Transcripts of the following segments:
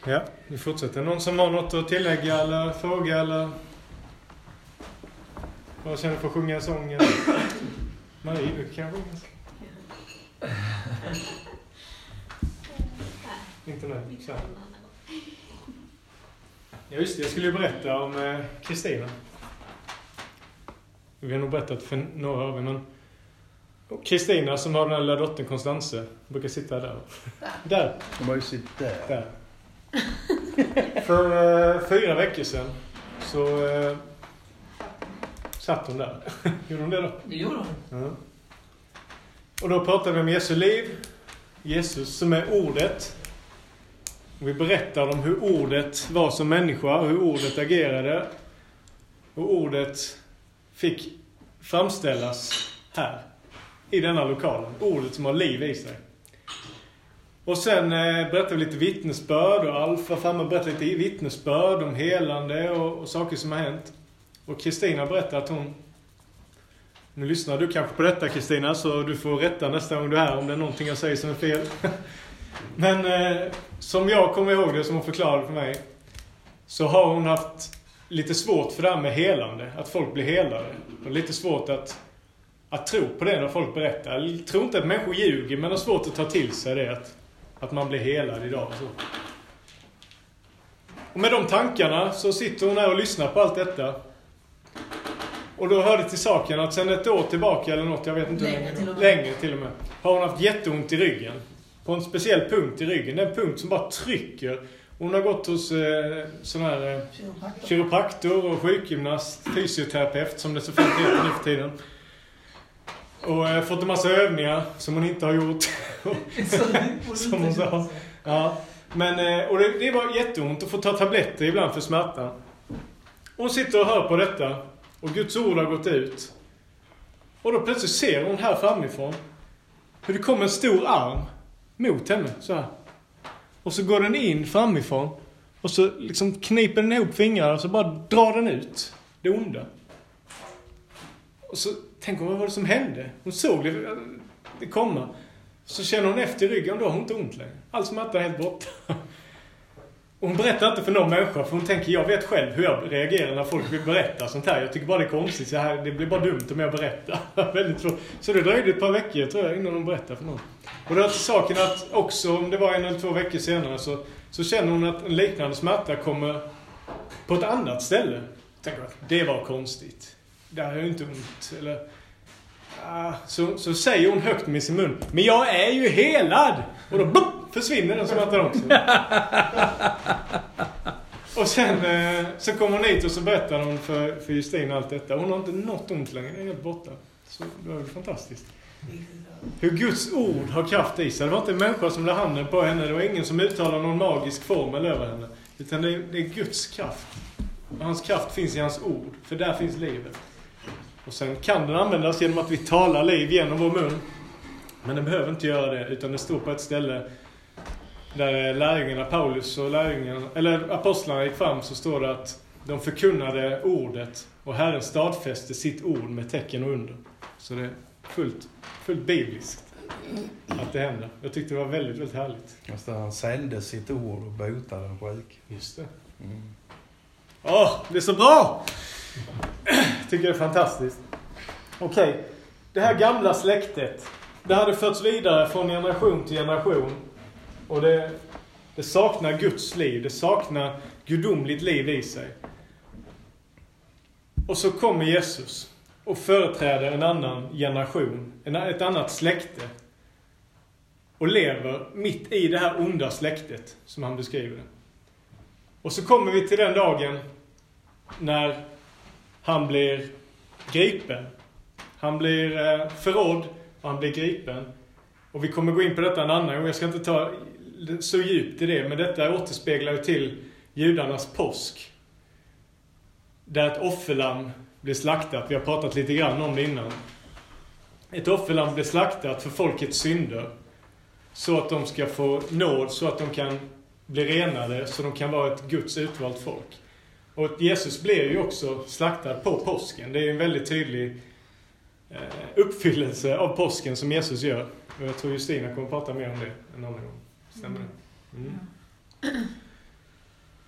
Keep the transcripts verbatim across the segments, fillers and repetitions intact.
Ja, vi fortsätter. Någon som har något att tillägga eller fråga eller vad känner för att sjunga en sång? Marie, du kan sjunga en sång. Inte nu. Så. Ja, just det. Jag skulle ju berätta om Kristina. Eh, vi har nog berättat för några av er, men Kristina som har den här lilla dottern Konstanse brukar sitta där. Där. De har ju sitt där. Där. För eh, fyra veckor sedan så eh, satt hon där. Gjorde hon det då? Det gjorde hon. Ja. Och då pratade vi om Jesu liv. Jesus som är ordet. Och vi berättade om hur ordet var som människa. Hur ordet agerade. Och ordet fick framställas här. I denna lokalen. Ordet som har liv i sig. Och sen eh, berättade vi lite vittnesbörd. Och Alf var framme och berättade lite vittnesbörd om helande och, och saker som har hänt. Och Kristina berättade att hon... Nu lyssnar du kanske på detta, Kristina, så du får rätta nästa gång du är här om det är någonting jag säger som är fel. Men eh, som jag kommer ihåg det, som hon förklarade för mig, så har hon haft lite svårt för det här med helande. Att folk blir helade. Och lite svårt att, att tro på det när folk berättar. Jag tror inte att människor ljuger, men det är svårt att ta till sig det. Att, att man blir helad idag. Och, så. Och med de tankarna så sitter hon här och lyssnar på allt detta. Och då hörde till saken att sen ett år tillbaka eller något, jag vet inte hur länge, till och med. länge till och med, har hon haft jätteont i ryggen. På en speciell punkt i ryggen. Det är en punkt som bara trycker. Hon har gått hos eh, sån här eh, Kiropraktor. kiropraktor och sjukgymnast, fysioterapeut som det så fint heter nu för tiden. Och eh, fått en massa övningar som hon inte har gjort. Som hon sa. Ja. Men, eh, och det, det var jätteont att få ta tabletter ibland för smärtan. Hon sitter och hör på detta. Och Guds ord har gått ut. Och då plötsligt ser hon här framifrån hur det kommer en stor arm mot henne, så här. Och så går den in framifrån. Och så liksom kniper den ihop fingrar och så bara drar den ut det onda. Och så tänker hon, vad var det som hände? Hon såg det, det komma. Så känner hon efter ryggen, då har hon inte ont längre. Allt smärta är helt borta. Och hon berättar inte för någon människa, för hon tänker, jag vet själv hur jag reagerar när folk vill berätta sånt här. Jag tycker bara det är konstigt, så här, det blir bara dumt om jag berättar. Väldigt svårt. Så det dröjde ett par veckor, tror jag, innan hon berättar för någon. Och det var till saken att också, om det var en eller två veckor senare, så, så känner hon att en liknande smärta kommer på ett annat ställe. Jag tänker att det var konstigt. Det här är ju inte ont. Eller, ah, så, så säger hon högt med sin mun, men jag är ju helad! Och då boop, försvinner den smärtan också. Och sen eh, så kommer hon hit och så berättar hon för, för Justin allt detta. Hon har inte något ont längre, det är helt borta. Så det var ju fantastiskt. Hur Guds ord har kraft i sig. Det var inte en människa som lade handen på henne. Det var ingen som uttalade någon magisk formel över henne. Utan det är, det är Guds kraft. Och hans kraft finns i hans ord. För där finns livet. Och sen kan den användas genom att vi talar liv genom vår mun. Men den behöver inte göra det. Utan det står på ett ställe där lärjungarna Paulus och lärjungarna, eller apostlarna gick fram, så står det att de förkunnade ordet och Herren stadfäste sitt ord med tecken och under. Så det är fullt, fullt bibliskt att det händer. Jag tyckte det var väldigt, väldigt härligt. Just det, han sände sitt ord och botade en sjuk. Just det. Mm. Åh, det är så bra! Tycker det är fantastiskt. Okej, okay. Det här gamla släktet, det hade förts vidare från generation till generation. Och det, det saknar Guds liv. Det saknar gudomligt liv i sig. Och så kommer Jesus och företräder en annan generation. En, ett annat släkte. Och lever mitt i det här onda släktet som han beskriver det. Och så kommer vi till den dagen när han blir gripen. Han blir förrådd och han blir gripen. Och vi kommer gå in på detta en annan gång. Jag ska inte ta så djupt i det. Men detta återspeglar till judarnas påsk. Där ett offerlamm blir slaktat. Vi har pratat lite grann om det innan. Ett offerlamm blir slaktat för folkets synder. Så att de ska få nåd. Så att de kan bli renade. Så de kan vara ett Guds utvalt folk. Och Jesus blev ju också slaktad på påsken. Det är en väldigt tydlig uppfyllelse av påsken som Jesus gör. Och jag tror Justina kommer att prata mer om det en annan gång. Stämmer det? Mm.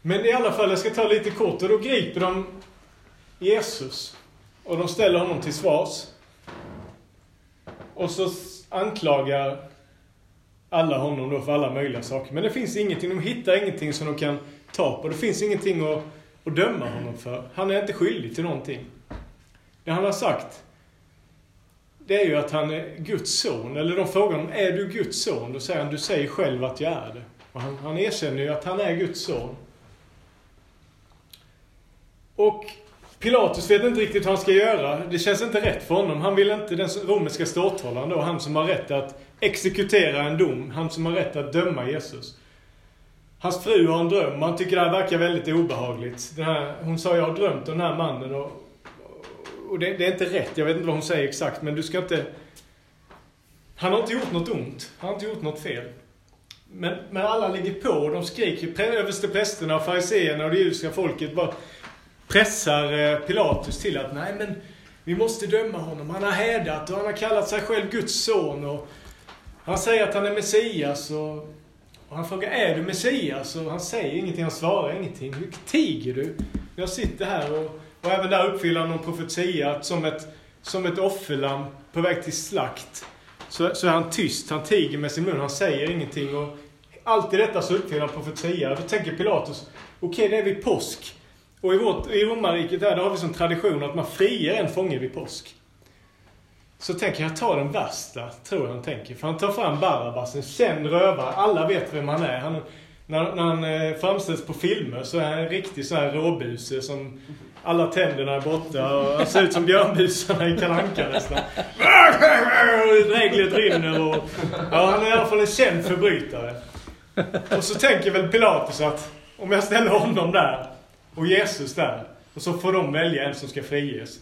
Men i alla fall, jag ska ta lite kort. Och då griper de Jesus. Och de ställer honom till svars. Och så anklagar alla honom då för alla möjliga saker. Men det finns ingenting, de hittar ingenting som de kan ta på. Det finns ingenting att, att döma honom för. Han är inte skyldig till någonting. Det han har sagt, det är ju att han är Guds son. Eller de frågar honom, är du Guds son? Då säger han, du säger själv att jag är det. Och han, han erkänner ju att han är Guds son. Och Pilatus vet inte riktigt vad han ska göra. Det känns inte rätt för honom. Han vill inte, den romerska ståthållaren då, han som har rätt att exekutera en dom. Han som har rätt att döma Jesus. Hans fru har en dröm. Han tycker det här verkar väldigt obehagligt. Den här, hon sa, jag har drömt om den här mannen. Och, och det, det är inte rätt. Jag vet inte vad hon säger exakt. Men du ska inte... Han har inte gjort något ont. Han har inte gjort något fel. Men, men alla ligger på och de skriker. Översteprästerna och fariseerna och det judiska folket bara pressar Pilatus till att nej men vi måste döma honom. Han har hädat och han har kallat sig själv Guds son. Och han säger att han är Messias. Och, och han frågar, är du Messias? Och han säger ingenting, han svarar ingenting. Hur tiger du? Jag sitter här och, och även där uppfyller han någon profetia att som ett, som ett offerlamm på väg till slakt. Så, så är han tyst, han tiger med sin mun, han säger ingenting. Och allt i detta så uppfyller han profetia. Då tänker Pilatus, okej okay, det är vid påsk. Och i, vårt, i romarriket där, där har vi som tradition att man friar en fånge vid påsk. Så tänker jag, ta den värsta, tror jag han tänker. För han tar fram Barabbas, en känd rövare. Alla vet vem han är. Han, när, när han eh, framställs på filmer så är han en riktig sån här råbuse som alla tänderna är borta. Och han ser ut som björnbusarna i Kalle Anka nästan. Reglet rinner och... Ja, han är i alla fall en känd förbrytare. Och så tänker väl Pilatus att om jag ställer honom där och Jesus där, och så får de välja en som ska friges.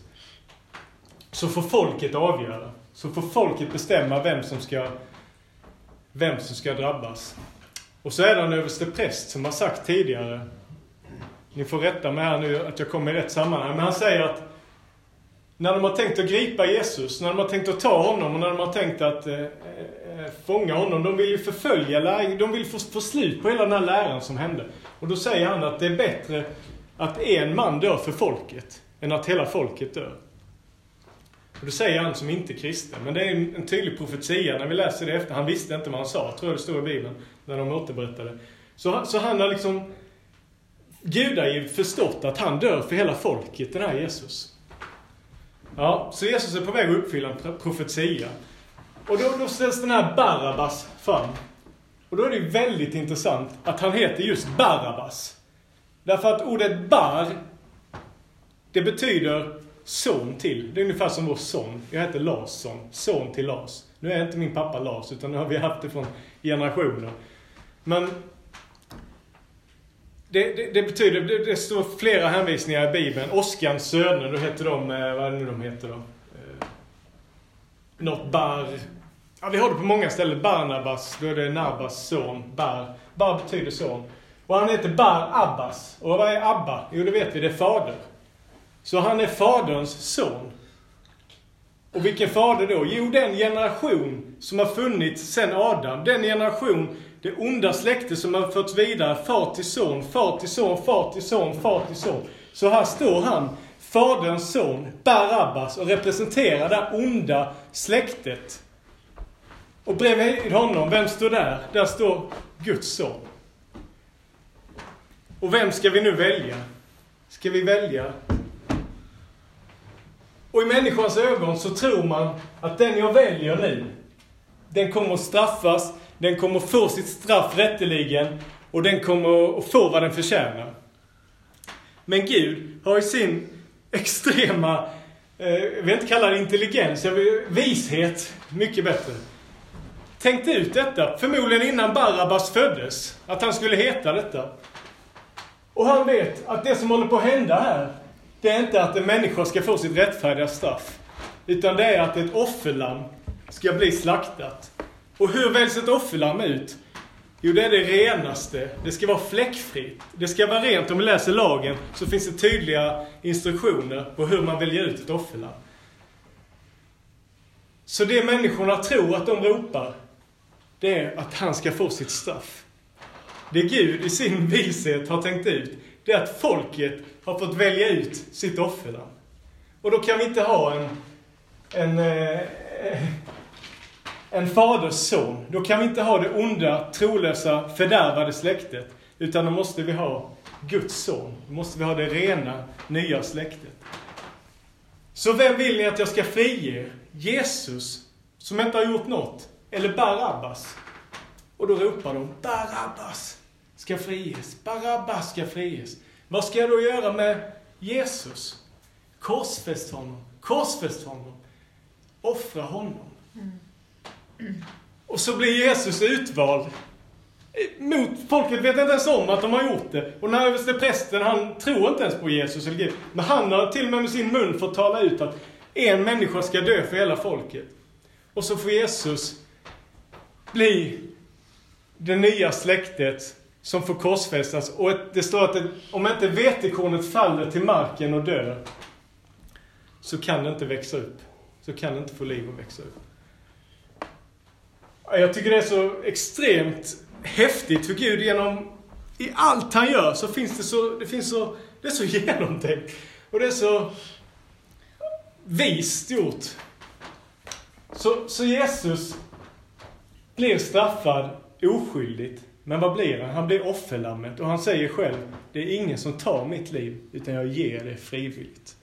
Så får folket avgöra. Så får folket bestämma vem som ska vem som ska drabbas. Och så är det en överste präst som har sagt tidigare, ni får rätta mig här nu att jag kommer i rätt sammanhang, men han säger att när de har tänkt att gripa Jesus, när de har tänkt att ta honom och när de har tänkt att eh, fånga honom, de vill ju förfölja läran, de vill få, få slut på hela den här läran som hände. Och då säger han att det är bättre att en man dör för folket än att hela folket dör. Och det säger han som inte kristen. Men det är en, en tydlig profetia när vi läser det efter. Han visste inte vad han sa, tror jag det står i Bibeln, när de återberättade. Så, så han har liksom, Gud har ju förstått att han dör för hela folket, den här Jesus. Ja, så Jesus är på väg att uppfylla en profetia. Och då, då ställs den här Barabbas fram. Och då är det ju väldigt intressant att han heter just Barabbas. Därför att ordet bar, det betyder son till. Det är ungefär som vår son. Jag heter Larsson, son till Lars. Nu är inte min pappa Lars, utan nu har vi haft det från generationer. Men det, det, det betyder, det, det står flera hänvisningar i Bibeln. Oskans söner, då heter de, vad är det nu de heter då? Eh, något bar. Ja, vi har det på många ställen. Barnabas, då är det Nabas son. Bar. Bar betyder son. Och han heter Bar Abbas. Och vad är Abba? Jo, det vet vi, det är fader. Så han är faderns son. Och vilken fader då? Jo, den generation som har funnits sedan Adam. Den generation, det onda släkte som har förts vidare. Far till son, far till son, far till son, far till son. Så här står han, faderns son, Barabbas, och representerar det onda släktet. Och bredvid honom, vem står där? Där står Guds son. Och vem ska vi nu välja? Ska vi välja? Och i människans ögon så tror man att den jag väljer nu, den kommer att straffas, den kommer att få sitt straff rätteligen och den kommer att få vad den förtjänar. Men Gud har i sin extrema, eh, jag vill inte kalla det intelligens, jag vill, vishet, mycket bättre. Tänkte ut detta, förmodligen innan Barabbas föddes, att han skulle heta detta. Och han vet att det som håller på att hända här, det är inte att en människa ska få sitt rättfärdiga straff. Utan det är att ett offerlamm ska bli slaktat. Och hur väljs ett offerlamm ut? Jo, det är det renaste. Det ska vara fläckfritt. Det ska vara rent. Om vi läser lagen så finns det tydliga instruktioner på hur man väljer ut ett offerlamm. Så det människorna tror att de ropar, det är att han ska få sitt straff. Det Gud i sin vishet har tänkt ut, det är att folket har fått välja ut sitt offerlamm. Och då kan vi inte ha en, en, eh, en faders son. Då kan vi inte ha det onda, trolösa, fördärvade släktet. Utan då måste vi ha Guds son. Då måste vi ha det rena, nya släktet. Så vem vill ni att jag ska frige? Jesus, som inte har gjort något? Eller Barabbas? Och då ropar de, Barabbas ska friges. Barabbas ska friges. Vad ska jag då göra med Jesus? Korsfäst honom. Korsfäst honom. Offra honom. Mm. Mm. Och så blir Jesus utvald. Mot folket vet inte ens om att de har gjort det. Och när överste prästen, han tror inte ens på Jesus eller Gud. Men han har till och med med sin mun fått tala ut att en människa ska dö för hela folket. Och så får Jesus bli det nya släktet som får korsfästas. Och det står att det, om inte vetekornet faller till marken och dör, så kan det inte växa upp. Så kan det inte få liv att växa upp. Jag tycker det är så extremt häftigt för Gud. Genom i allt han gör så finns det så, det finns så, det är så genomtänkt. Och det är så vist gjort. Så, så Jesus blir straffad oskyldigt. Men vad blir han? Han blir offerlammet. Och han säger själv, det är ingen som tar mitt liv, utan jag ger det frivilligt.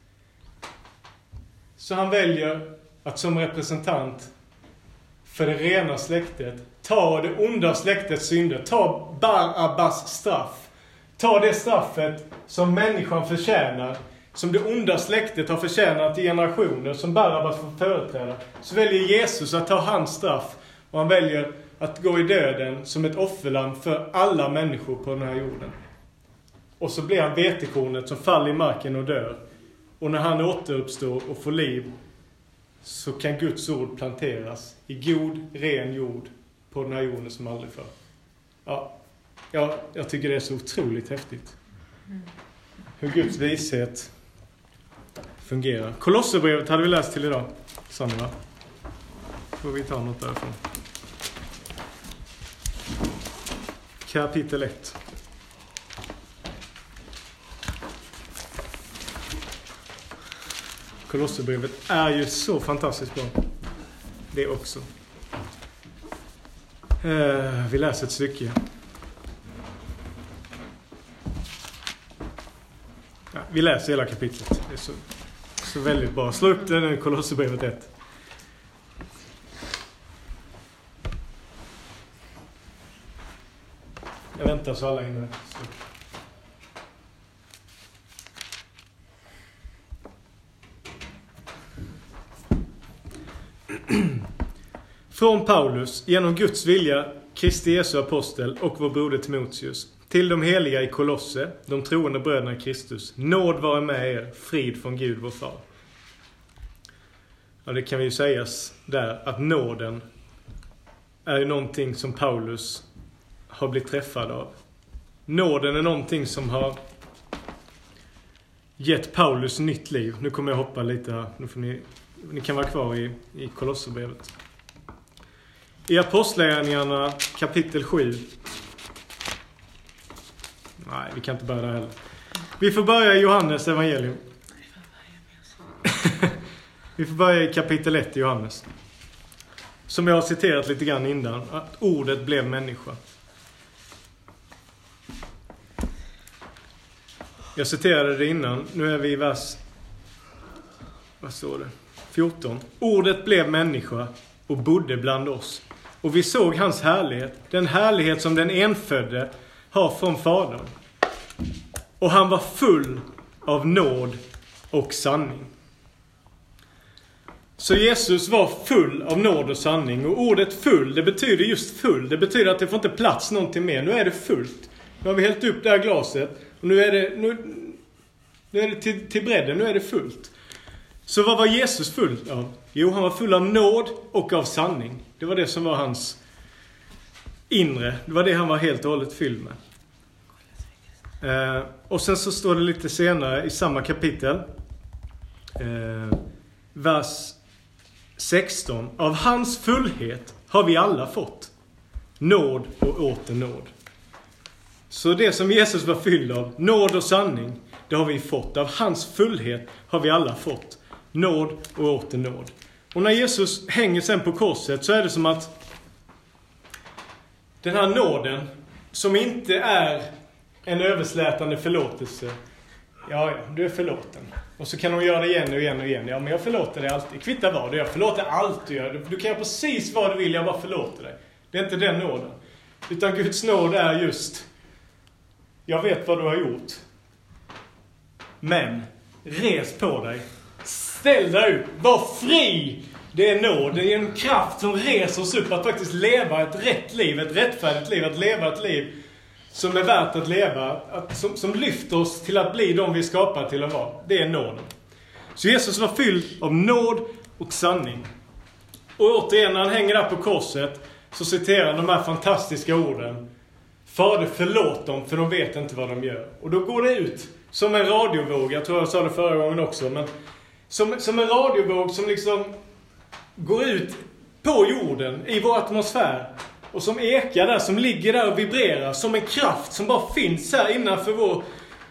Så han väljer att som representant för det rena släktet ta det onda släktets synder. Ta Barabbas straff. Ta det straffet som människan förtjänar. Som det onda släktet har förtjänat i generationer. Som Barabbas får företräda. Så väljer Jesus att ta hans straff. Och han väljer att gå i döden som ett offerland för alla människor på den här jorden. Och så blir han vetekornet som faller i marken och dör. Och när han återuppstår och får liv, så kan Guds ord planteras i god, ren jord på den här jorden som aldrig förr. Ja, ja, jag tycker det är så otroligt häftigt. Hur Guds vishet fungerar. Kolosserbrevet hade vi läst till idag, Sandra. Får vi ta något därifrån. Kapitel ett. Kolosserbrevet är ju så fantastiskt bra. Det också. Eh, vi läser ett stycke. Ja, vi läser hela kapitlet. Det är så, så väldigt bra. Slå upp det nu, Kolosserbrevet ett. Jag väntar så alla inne. Så. Från Paulus, genom Guds vilja, Kristi Jesu apostel och vår broder Timoteus, till de heliga i Kolosse, de troende bröderna i Kristus, nåd vare med er, frid från Gud vår far. Ja, det kan vi ju sägas där, att nåden är ju någonting som Paulus har blivit träffad av. Nåden är någonting som har gett Paulus nytt liv. Nu kommer jag hoppa lite här. Nu får ni, ni kan vara kvar i, i Kolosserbrevet. I Apostlagärningarna kapitel sju. Nej, vi kan inte börja där heller. Vi får börja i Johannes evangelium. Vi får börja i kapitel ett i Johannes. Som jag har citerat lite grann innan. Att ordet blev människa. Jag citerade det innan. Nu är vi i vers... Vad står det? fjorton. Ordet blev människa och bodde bland oss. Och vi såg hans härlighet. Den härlighet som den enfödde har från Fadern. Och han var full av nåd och sanning. Så Jesus var full av nåd och sanning. Och ordet full, det betyder just full. Det betyder att det får inte plats någonting mer. Nu är det fullt. Nu har vi hällt upp det här glaset. Och nu är det, nu, nu är det till, till bredden. Nu är det fullt. Så vad var Jesus full av? Jo, han var full av nåd och av sanning. Det var det som var hans inre. Det var det han var helt och hållet fylld med. Eh, och sen så står det lite senare i samma kapitel. Eh, vers sexton. Av hans fullhet har vi alla fått nåd och åter nåd. Så det som Jesus var fylld av, nåd och sanning, det har vi fått. Av hans fullhet har vi alla fått. Nåd och åter nåd. Och när Jesus hänger sen på korset så är det som att den här nåden som inte är en överslätande förlåtelse. Ja, ja, du är förlåten. Och så kan hon göra det igen och igen och igen. Ja, men jag förlåter dig alltid. Kvitta vad, jag förlåter allt du gör. Du kan göra precis vad du vill, jag bara förlåter dig. Det är inte den nåden. Utan Guds nåd är just, jag vet vad du har gjort. Men, res på dig. Ställ dig upp. Var fri. Det är nåd. Det är en kraft som reser oss upp att faktiskt leva ett rätt liv. Ett rättfärdigt liv. Att leva ett liv som är värt att leva. Att, som, som lyfter oss till att bli de vi skapar till att vara. Det är nåden. Så Jesus var fylld av nåd och sanning. Och återigen när han hänger där på korset så citerar han de här fantastiska orden. Fader, förlåt dem för de vet inte vad de gör. Och då går det ut som en radiovåg. Jag tror jag sa det förra gången också. Men som, som en radiovåg som liksom går ut på jorden i vår atmosfär. Och som ekar där, som ligger där och vibrerar. Som en kraft som bara finns här innanför vår,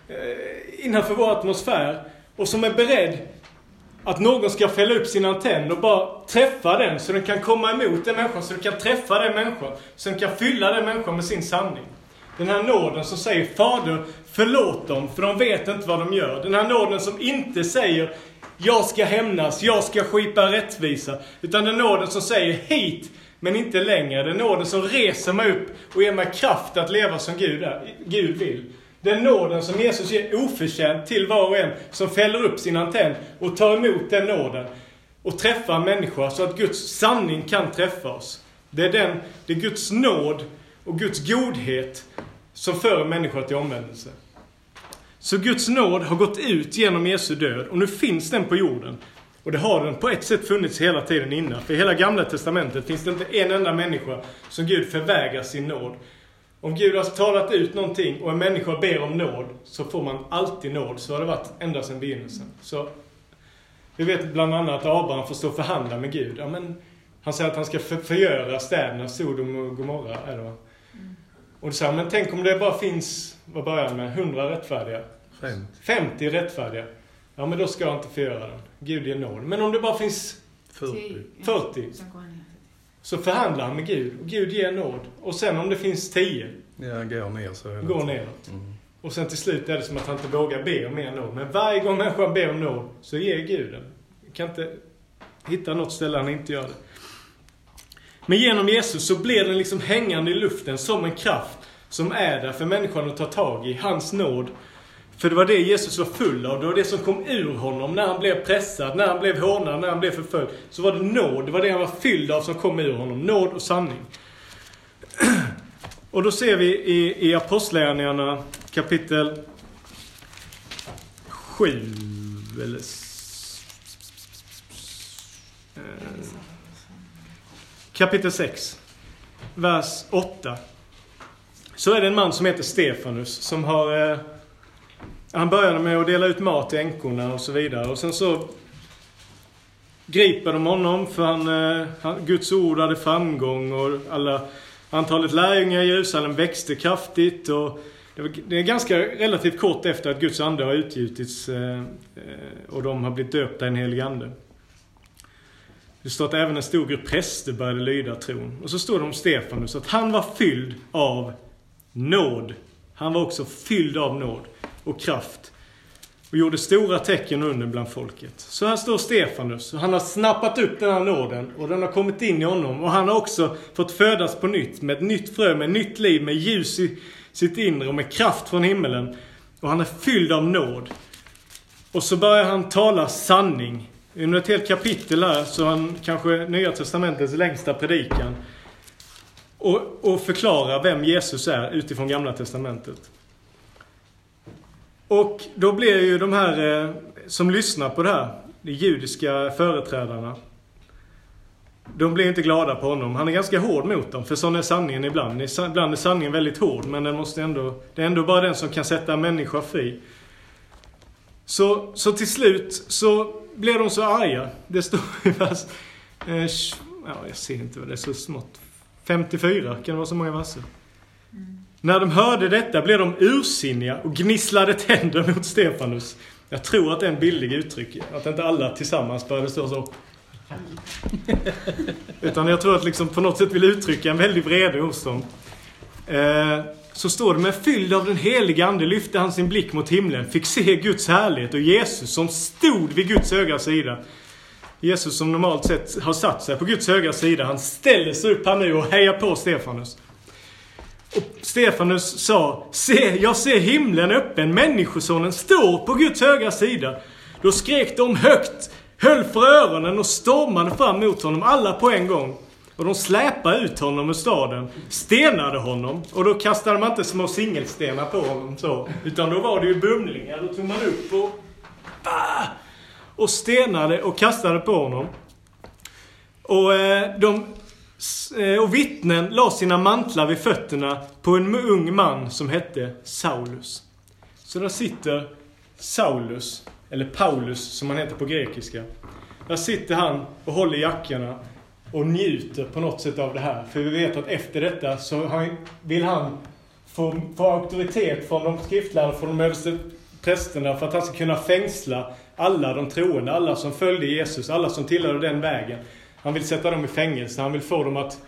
eh, innanför vår atmosfär. Och som är beredd att någon ska fälla upp sin antenn och bara träffa den. Så den kan komma emot den människan. Så den kan träffa den människan. Så den kan fylla den människan med sin sanning. Den här nåden som säger, Fader, förlåt dem för de vet inte vad de gör. Den här nåden som inte säger, jag ska hämnas, jag ska skipa rättvisa. Utan den nåden som säger, hit men inte längre. Den nåden som reser mig upp och ger mig kraft att leva som Gud, är, Gud vill. Den nåden som Jesus ger oförtjänt till var och en som fäller upp sin antenn och tar emot den nåden. Och träffar en människa så att Guds sanning kan träffa oss. Det är, den, det är Guds nåd och Guds godhet som för människor till omvändelse. Så Guds nåd har gått ut genom Jesu död och nu finns den på jorden. Och det har den på ett sätt funnits hela tiden innan. För i hela gamla testamentet finns det inte en enda människa som Gud förvägrar sin nåd. Om Gud har talat ut någonting och en människa ber om nåd så får man alltid nåd. Så har det varit ända sedan begynnelsen. Så vi vet bland annat att Abraham får stå och förhandla med Gud. Ja, men han säger att han ska för, förgöra städerna Sodom och Gomorra. Är det va? Mm. Och du säger, men tänk om det bara finns, vad börjar med, hundra rättfärdiga? femtio. femtio rättfärdiga. Ja, men då ska jag inte förgöra den. Gud ger nåd. Men om det bara finns fyrtio, fyrtio så förhandlar han med Gud. Och Gud ger nåd. Och sen om det finns tio. Ja, går ner så är det. Går neråt. Mm. Och sen till slut är det som att han inte vågar be om mer nåd. Men varje gång människan ber om nåd så ger Gud den. Kan inte hitta något ställe han inte gör det. Men genom Jesus så blir den liksom hängande i luften som en kraft som är där för människan att ta tag i. Hans nåd. För det var det Jesus var full av. Det var det som kom ur honom när han blev pressad, när han blev hånad, när han blev förföljd. Så var det nåd. Det var det han var fylld av som kom ur honom. Nåd och sanning. Och då ser vi i, i Apostlagärningarna kapitel sju. Eller, eh, kapitel sex. Vers åtta. Så är det en man som heter Stefanus som har... Eh, Han började med att dela ut mat till änkorna och så vidare. Och sen så griper de honom för han, han, Guds ord hade framgång. Och alla, antalet lärjungar i Jerusalem växte kraftigt. Och det, var, det är ganska relativt kort efter att Guds ande har utgjutits. Eh, och de har blivit döpta i en helig ande. Det står att även en stor grupp präster började lyda tron. Och så står det om Stefanus att han var fylld av nåd. Han var också fylld av nåd och kraft. Och gjorde stora tecken under bland folket. Så här står Stefanus. Och han har snappat upp den här nåden. Och den har kommit in i honom. Och han har också fått födas på nytt. Med ett nytt frö, med nytt liv. Med ljus i sitt inre. Och med kraft från himmelen. Och han är fylld av nåd. Och så börjar han tala sanning. Under ett helt kapitel här. Så han kanske Nya testamentets längsta predikan. Och, och förklara vem Jesus är utifrån Gamla testamentet. Och då blir ju de här eh, som lyssnar på det här, de judiska företrädarna, de blir inte glada på honom. Han är ganska hård mot dem, för sån är sanningen ibland. Ibland är sanningen väldigt hård, men den måste ändå, det är ändå bara den som kan sätta en människa fri. Så, så till slut så blir de så arga. Det står i vers, eh, ja, jag ser inte vad det är så smått. femtiofyra, kan det vara så många verser? Mm. När de hörde detta blev de ursinniga och gnisslade tänder mot Stefanus. Jag tror att det är en billig uttryck. Att inte alla tillsammans började stå så. Utan jag tror att liksom på något sätt vill uttrycka en väldig vrede hos dem. Eh, så står det: med fylld av den heliga ande lyfte han sin blick mot himlen, fick se Guds härlighet och Jesus som stod vid Guds högra sida. Jesus som normalt sett har satt sig på Guds högra sida, han ställer sig upp här nu och hejar på Stefanus. Och Stefanus sa: se, jag ser himlen öppen, människosonen står på Guds högra sida. Då skrek de högt, höll för öronen och stormade fram mot honom, alla på en gång. Och de släpade ut honom ur staden, stenade honom. Och då kastade man inte små singelstenar på honom så, utan då var det ju bumlingar. Då tog man upp och, ah, och stenade och kastade på honom. Och, eh, de, eh, och vittnen la sina mantlar vid fötterna på en ung man som hette Saulus. Så där sitter Saulus, eller Paulus som han heter på grekiska. Där sitter han och håller jackorna och njuter på något sätt av det här. För vi vet att efter detta så vill han få, få auktoritet från de skriftlärda, från de överste prästerna, för att han ska kunna fängsla alla de troende, alla som följde Jesus, alla som tillhörde den vägen. Han vill sätta dem i fängelse, han vill få dem att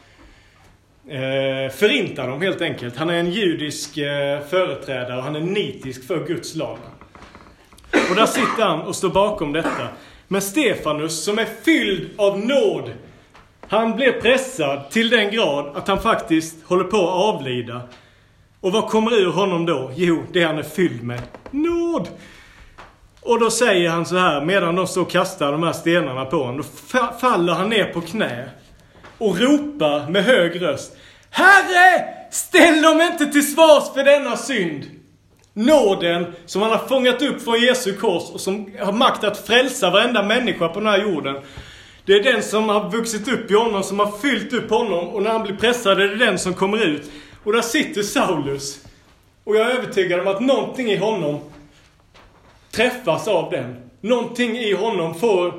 eh, förinta dem helt enkelt. Han är en judisk eh, företrädare och han är nitisk för Guds lag. Och där sitter han och står bakom detta. Men Stefanus, som är fylld av nåd, han blir pressad till den grad att han faktiskt håller på att avlida. Och vad kommer ur honom då? Jo, det han är fylld med. Nåd! Och då säger han så här, medan de står och kastar de här stenarna på honom, då faller han ner på knä och ropar med hög röst: Herre, ställ dem inte till svars för denna synd! Nåden som han har fångat upp från Jesu kors och som har makt att frälsa varenda människa på den här jorden. Det är den som har vuxit upp i honom, som har fyllt upp honom, och när han blir pressad är det den som kommer ut. Och där sitter Saulus. Och jag är övertygad om att någonting i honom träffas av den. Någonting i honom får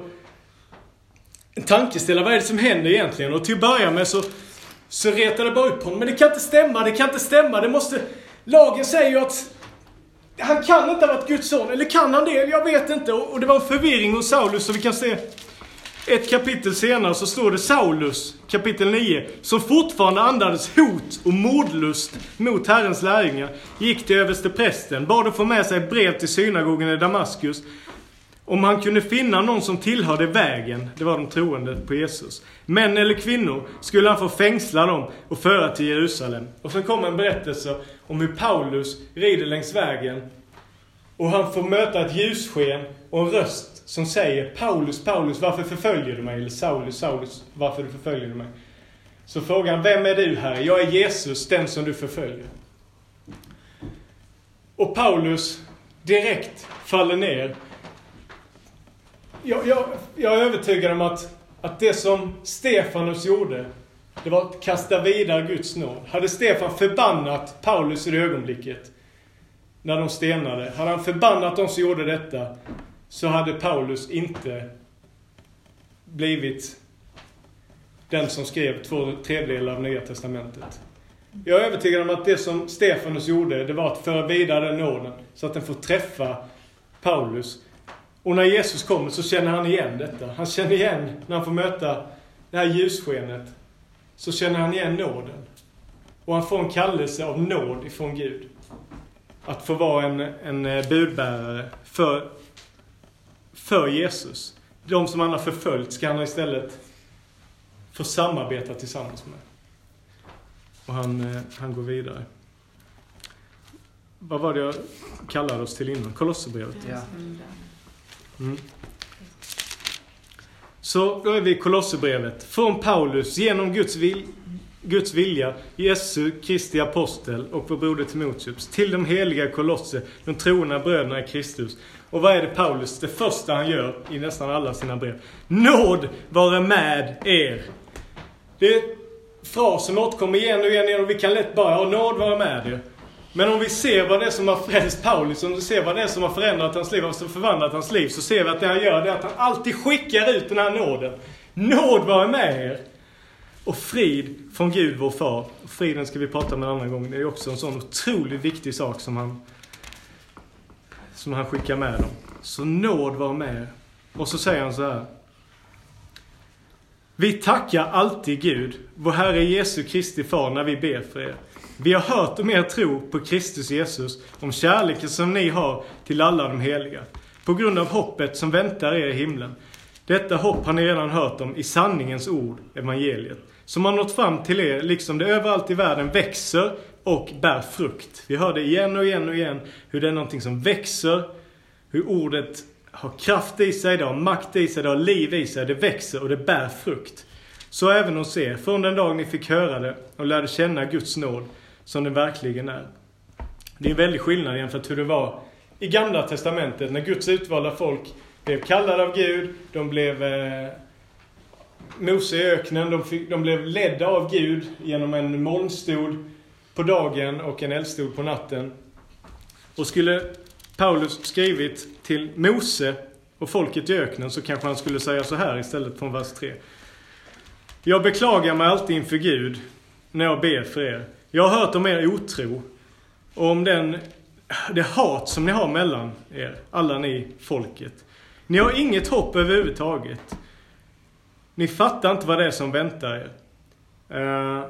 en tankeställare. Vad är det som händer egentligen? Och till att börja med så, så retar det bara upp honom. Men det kan inte stämma, det kan inte stämma. Det måste... Lagen säger ju att han kan inte ha varit Guds son. Eller kan han det? Jag vet inte. Och det var en förvirring hos Saulus, så vi kan se... Ett kapitel senare så står det Saulus, kapitel nio, som fortfarande andades hot och mordlust mot Herrens lärjungar, gick till översteprästen, bad att få med sig ett brev till synagogen i Damaskus, om han kunde finna någon som tillhörde vägen, det var de troende på Jesus. Män eller kvinnor skulle han få fängsla dem och föra till Jerusalem. Och så kommer en berättelse om hur Paulus rider längs vägen och han får möta ett ljussken och en röst som säger: Paulus, Paulus, varför förföljer du mig? Eller Saulus, Saulus, varför du förföljer du mig? Så frågar han: vem är du här? Jag är Jesus, den som du förföljer. Och Paulus direkt faller ner. Jag, jag, jag är övertygad om att, att det som Stefanus gjorde, det var att kasta vidare Guds nåd. Hade Stefan förbannat Paulus i det ögonblicket, när de stenade, hade han förbannat de som gjorde detta, så hade Paulus inte blivit den som skrev två tredjedelar av Nya Testamentet. Jag är övertygad om att det som Stefanus gjorde, det var att föra vidare den nåden så att den får träffa Paulus. Och när Jesus kommer så känner han igen detta. Han känner igen, när han får möta det här ljusskenet, så känner han igen nåden. Och han får en kallelse av nåd ifrån Gud. Att få vara en, en budbärare för, för Jesus. De som han har förföljt ska han istället få samarbeta tillsammans med. Och han, han går vidare. Vad var det jag kallade oss till innan? Kolosserbrevet. Ja. Mm. Så då är vi i Kolosserbrevet. Från Paulus, genom Guds, vil- Guds vilja, Jesu Kristi apostel och vår broder Timoteus, till de heliga Kolosser, de trogna bröderna i Kristus. Och vad är det Paulus, det första han gör i nästan alla sina brev? Nåd vara med er. Det är fras som återkommer igen och igen och vi kan lätt bara, ja, nåd vara med er. Men om vi ser vad det är som har frälst Paulus, om vi ser vad det är som har förändrat hans liv och förvandlat hans liv, så ser vi att det han gör, det är att han alltid skickar ut den här nåden. Nåd vara med er. och frid från Gud vår far. Och friden ska vi prata om en annan gång. Det är också en sån otroligt viktig sak som han, som han skickar med dem. Så nåd var med. Och så säger han så här. Vi tackar alltid Gud, vår Herre Jesu Kristi far, när vi ber för er. Vi har hört om er tro på Kristus Jesus, om kärleken som ni har till alla de heliga, på grund av hoppet som väntar er i himlen. Detta hopp har ni redan hört om i sanningens ord, evangeliet, som har nått fram till er, liksom det överallt i världen växer och bär frukt. Vi hör det igen och igen och igen, hur det är någonting som växer, hur ordet har kraft i sig, det har makt i sig, det har liv i sig, det växer och det bär frukt. Så även hos er, från den dag ni fick höra det och lärde känna Guds nåd som det verkligen är. Det är en väldig skillnad jämfört hur det var i Gamla testamentet, när Guds utvalda folk blev kallade av Gud, de blev eh, Mose i öknen, de, fick, de blev ledda av Gud genom en molnstod på dagen och en eldstod på natten. Och skulle Paulus skrivit till Mose och folket i öknen, så kanske han skulle säga så här istället från vers tre. Jag beklagar mig alltid inför Gud när jag ber för er. Jag har hört om er otro och om den, det hat som ni har mellan er, alla ni folket. Ni har inget hopp överhuvudtaget. Ni fattar inte vad det är som väntar er. Uh,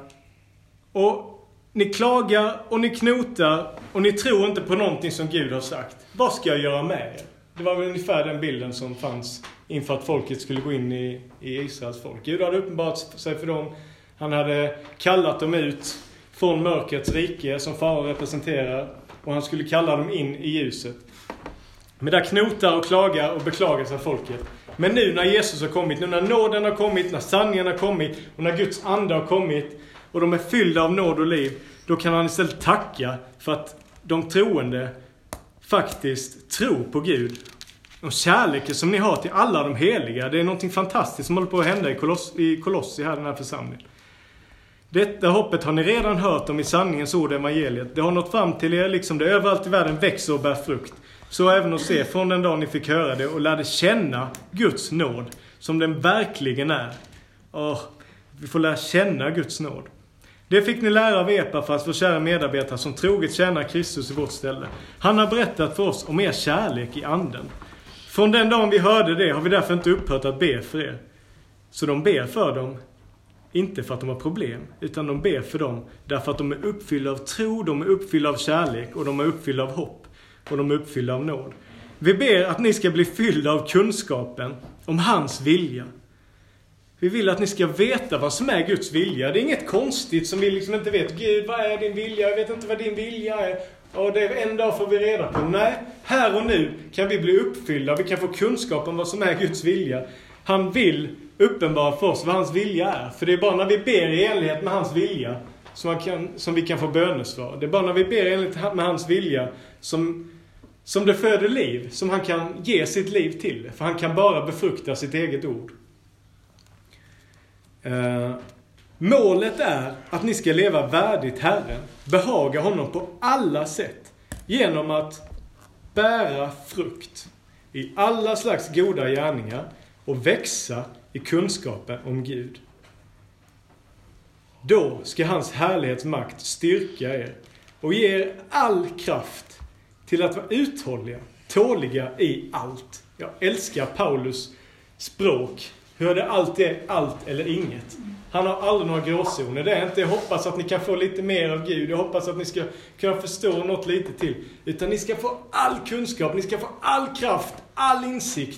och ni klagar och ni knotar och ni tror inte på någonting som Gud har sagt. Vad ska jag göra med er? Det var väl ungefär den bilden som fanns inför att folket skulle gå in i, i Israels folk. Gud hade uppenbarat sig för dem. Han hade kallat dem ut från mörkrets rike som farao representerar. Och han skulle kalla dem in i ljuset. Men där knotar och klagar och beklagar sig folket. Men nu när Jesus har kommit, nu när nåden har kommit, när sanningen har kommit och när Guds ande har kommit och de är fyllda av nåd och liv, då kan han istället tacka för att de troende faktiskt tror på Gud. Och kärleken som ni har till alla de heliga, det är någonting fantastiskt som håller på att hända i, Koloss, i Kolossi här, den här församlingen. Detta hoppet har ni redan hört om i sanningens ord, evangeliet. Det har nått fram till er, liksom det överallt i världen växer och bär frukt. Så även hos er, från den dag ni fick höra det och lärde känna Guds nåd som den verkligen är. Åh, vi får lära känna Guds nåd. Det fick ni lära av Epafras, vår kära medarbetare, som troget tjänar Kristus i vårt ställe. Han har berättat för oss om er kärlek i anden. Från den dagen vi hörde det har vi därför inte upphört att be för er. Så de ber för dem, inte för att de har problem, utan de ber för dem därför att de är uppfyllda av tro, de är uppfyllda av kärlek och de är uppfyllda av hopp och de är uppfyllda av nåd. Vi ber att ni ska bli fyllda av kunskapen om hans vilja. Vi vill att ni ska veta vad som är Guds vilja. Det är inget konstigt som vi liksom inte vet. Gud, vad är din vilja? Jag vet inte vad din vilja är. Och det är en dag får vi reda på. Nej, här och nu kan vi bli uppfyllda. Vi kan få kunskap om vad som är Guds vilja. Han vill uppenbara för oss vad hans vilja är. För det är bara när vi ber i enlighet med hans vilja som, man kan, som vi kan få bönesvar. Det är bara när vi ber i enlighet med hans vilja som, som det föder liv. Som han kan ge sitt liv till. För han kan bara befrukta sitt eget ord. Uh, målet är att ni ska leva värdigt Herren. Behaga honom på alla sätt. Genom att bära frukt i alla slags goda gärningar och växa i kunskapen om Gud. Då ska hans härlighetsmakt styrka er och ge er all kraft till att vara uthålliga, tåliga i allt. Jag älskar Paulus språk. Hur det alltid är allt eller inget. Han har aldrig några gråzoner. Det är inte, jag hoppas att ni kan få lite mer av Gud. Jag hoppas att ni ska kunna förstå något lite till. Utan ni ska få all kunskap. Ni ska få all kraft. All insikt.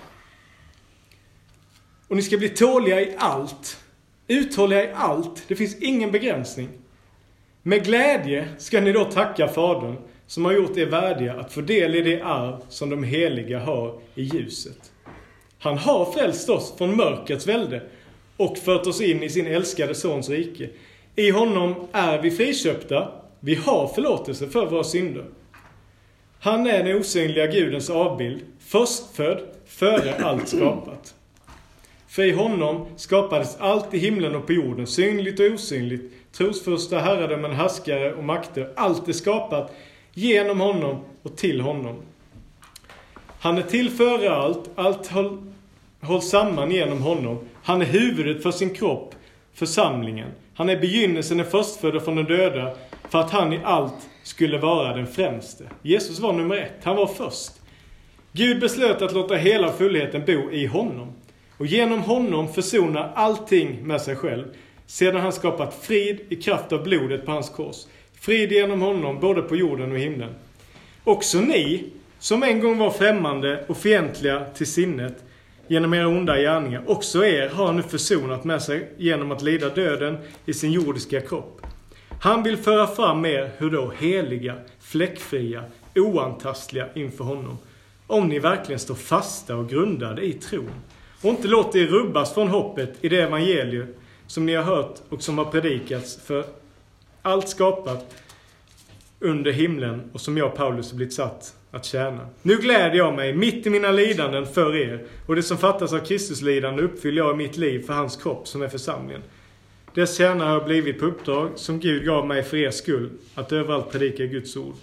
Och ni ska bli tåliga i allt. Uthålliga i allt. Det finns ingen begränsning. Med glädje ska ni då tacka Fadern som har gjort er värdiga att få del i det arv som de heliga har i ljuset. Han har frälst oss från mörkrets välde och fört oss in i sin älskade sons rike. I honom är vi friköpta. Vi har förlåtelse för våra synder. Han är den osynliga Gudens avbild, förstfödd före allt skapat. För i honom skapades allt i himlen och på jorden, synligt och osynligt, trosförsta, herradömen, härskare och makter. Allt är skapat genom honom och till honom. Han är till före allt, allt håll, hålls samman genom honom. Han är huvudet för sin kropp, församlingen. Han är begynnelsen, den förstfödda från de döda, för att han i allt skulle vara den främste. Jesus var nummer ett, han var först. Gud beslöt att låta hela fullheten bo i honom. Och genom honom försonar allting med sig själv. Sedan han skapat frid i kraft av blodet på hans kors. Frid genom honom både på jorden och himlen. Också ni, som en gång var främmande och fientliga till sinnet genom era onda gärningar, också er har han nu försonat med sig genom att lida döden i sin jordiska kropp. Han vill föra fram er hur då heliga, fläckfria, oantastliga inför honom. Om ni verkligen står fasta och grundade i tron. Och inte låter er rubbas från hoppet i det evangelium som ni har hört och som har predikats för allt skapat under himlen och som jag, Paulus, har blivit satt att tjäna. Nu gläder jag mig mitt i mina lidanden för er, och det som fattas av Kristus lidande uppfyller jag i mitt liv för hans kropp som är församlingen. Dess tjänare har blivit på uppdrag som Gud gav mig för er skull, att överallt predika Guds ord.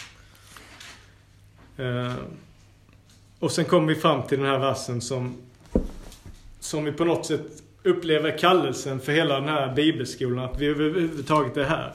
Uh, och sen kommer vi fram till den här versen som, som vi på något sätt upplever kallelsen för hela den här bibelskolan, att vi överhuvudtaget är här.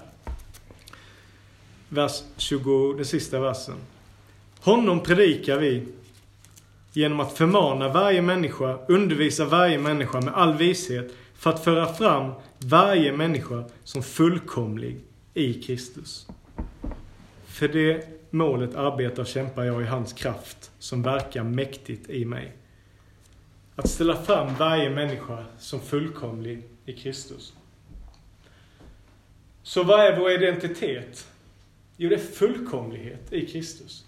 Vers tjugo, den sista versen. Honom predikar vi genom att förmana varje människa, undervisa varje människa med all vishet, för att föra fram varje människa som fullkomlig i Kristus. För det målet arbetar och kämpar jag i hans kraft som verkar mäktigt i mig. Att ställa fram varje människa som fullkomlig i Kristus. Så vad är vår identitet? Jo, det är fullkomlighet i Kristus.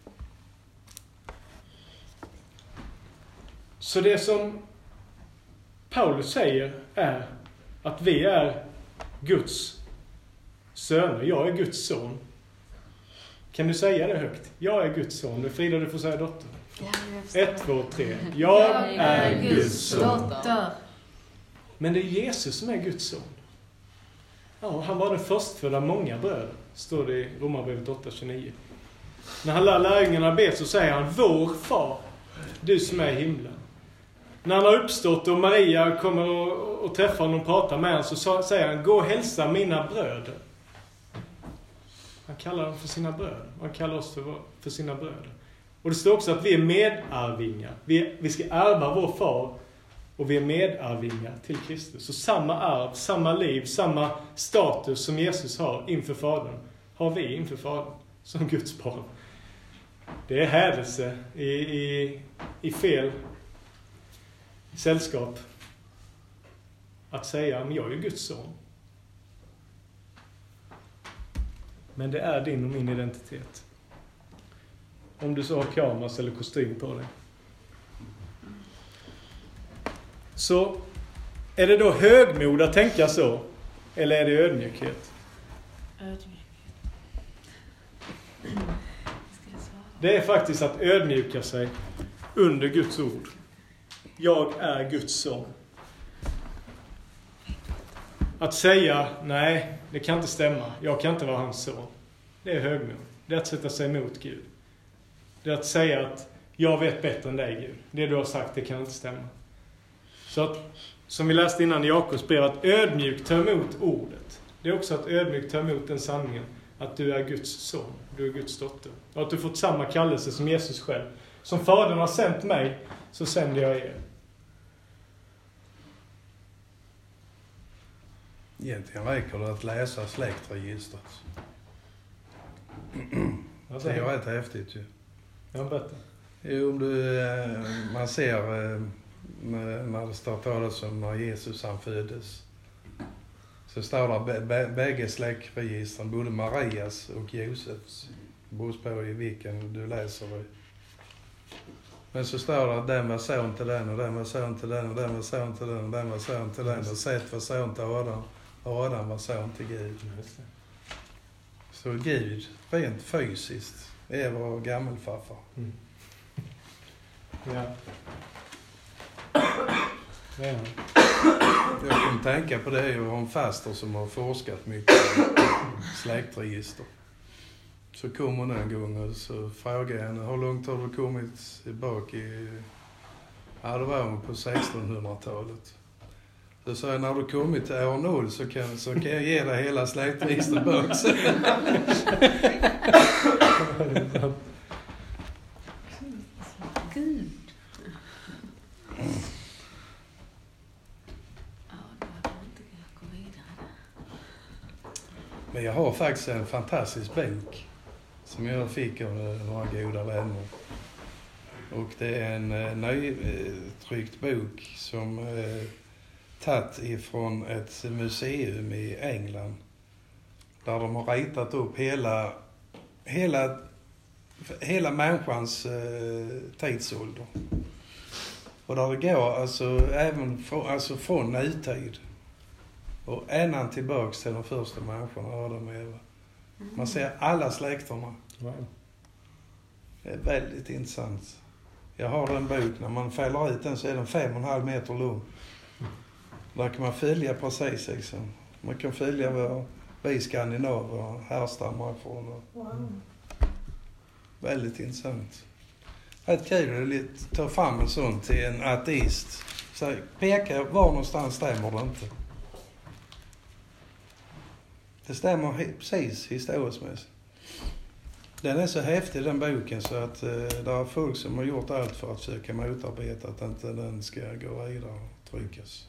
Så det som Paulus säger är att vi är Guds söner. Jag är Guds son. Kan du säga det högt? Jag är Guds son. Frida, du får säga dotter. Ett, två, tre. Jag är Guds son. Men det är Jesus som är Guds son. Ja, han var den förstfödda många bröder, står det i Romarbrevet åtta tjugonio. När han lär lärjungarna be så säger han: vår far, du som är i himlen. När han har uppstått och Maria kommer och, och träffar honom och pratar med honom, så säger han: gå och hälsa mina bröder. Han kallar dem för sina bröder. Han kallar oss för, för sina bröder. Och det står också att vi är medarvingar. Vi, vi ska ärva vår far, och vi är medarvingar till Kristus. Så samma arv, samma liv, samma status som Jesus har inför Fadern har vi inför Fadern som Guds barn. Det är hädelse i, i, i fel sällskap att säga: men jag är Guds son. Men det är din och min identitet. Om du så har pyjamas eller kostym på dig. Så är det då högmod att tänka så? Eller är det ödmjukhet? Ödmjukhet. Det är faktiskt att ödmjuka sig under Guds ord. Jag är Guds son. Att säga: nej, det kan inte stämma. Jag kan inte vara hans son. Det är högmod. Det är att sätta sig emot Gud. Det är att säga att jag vet bättre än dig, Gud. Det du har sagt, det kan inte stämma. Så att, som vi läste innan i Jakobs brev, att ödmjukt ta emot ordet. Det är också att ödmjukt ta emot den sanningen att du är Guds son, du är Guds dotter. Och att du fått samma kallelse som Jesus själv. Som Fadern har sänt mig, så sänder jag er. Egentligen räcker det att läsa släktregistret. Det är rätt häftigt ju. Ja, berätta. Jo, om du, man ser när det står talas om när Jesus han föddes, så står det bägge släktregistren, både Marias och Josefs. Beror på i vilken du läser det. Men så står det att den var son till den och den var son till den och den var son till den och den var son till den och Seth var son till Adam och Adam var son till Gud. Så Gud, rent fysiskt, är vår gammelfarfar. Mm. Ja. Ja. Jag kan tänka på det, jag har en faster som har forskat mycket på släktregister. Så kom hon en gång och så frågade jag henne: hur långt har du kommit bak i... Ja, det var hon på sextonhundratalet. Så sa jag, när du kommit till år noll så kan, så kan jag ge dig hela släktregistret bak. Gud. Men jag har faktiskt en fantastisk bok som jag fick av några goda vänner. Och det är en eh, nytryckt bok som eh, tagit ifrån ett museum i England. Där de har ritat upp hela, hela, hela människans eh, tidsålder. Och där det går alltså även från, alltså från nutid. Och ända tillbaks till de första människorna har de med. Man ser alla släkterna. Wow. Det är väldigt intressant. Jag har en bok, när man fäller ut den så är den fem och en halv meter lång. Där kan man följa precis liksom. Man kan följa var vi skandinaver härstammar ifrån. Wow. Väldigt intressant. Rätt kul att ta fram en sån till en ateist. Så peka var någonstans stämmer det inte. Det stämmer precis historiskt. Den är så häftig den boken så att eh, det är folk som har gjort allt för att försöka motarbeta att inte den ska gå vidare och tryckas.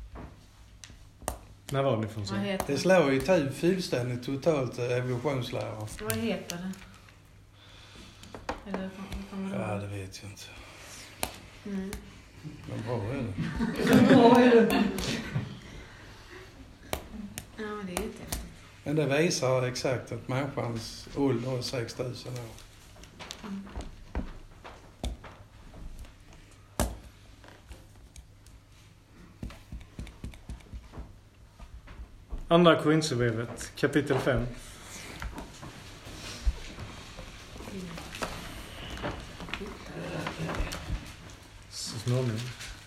När var det från så? Det slår ju typ fullständigt totalt evolutionslära. Vad heter det? Eller, vad ja, det vet jag inte. Mm. Men bra är det. Bra är det. Ja, men det är inte. Men det visar exakt att människans ålder är sex tusen år. Mm. Andra Korinthierbrevet, kapitel fem. Så småningom.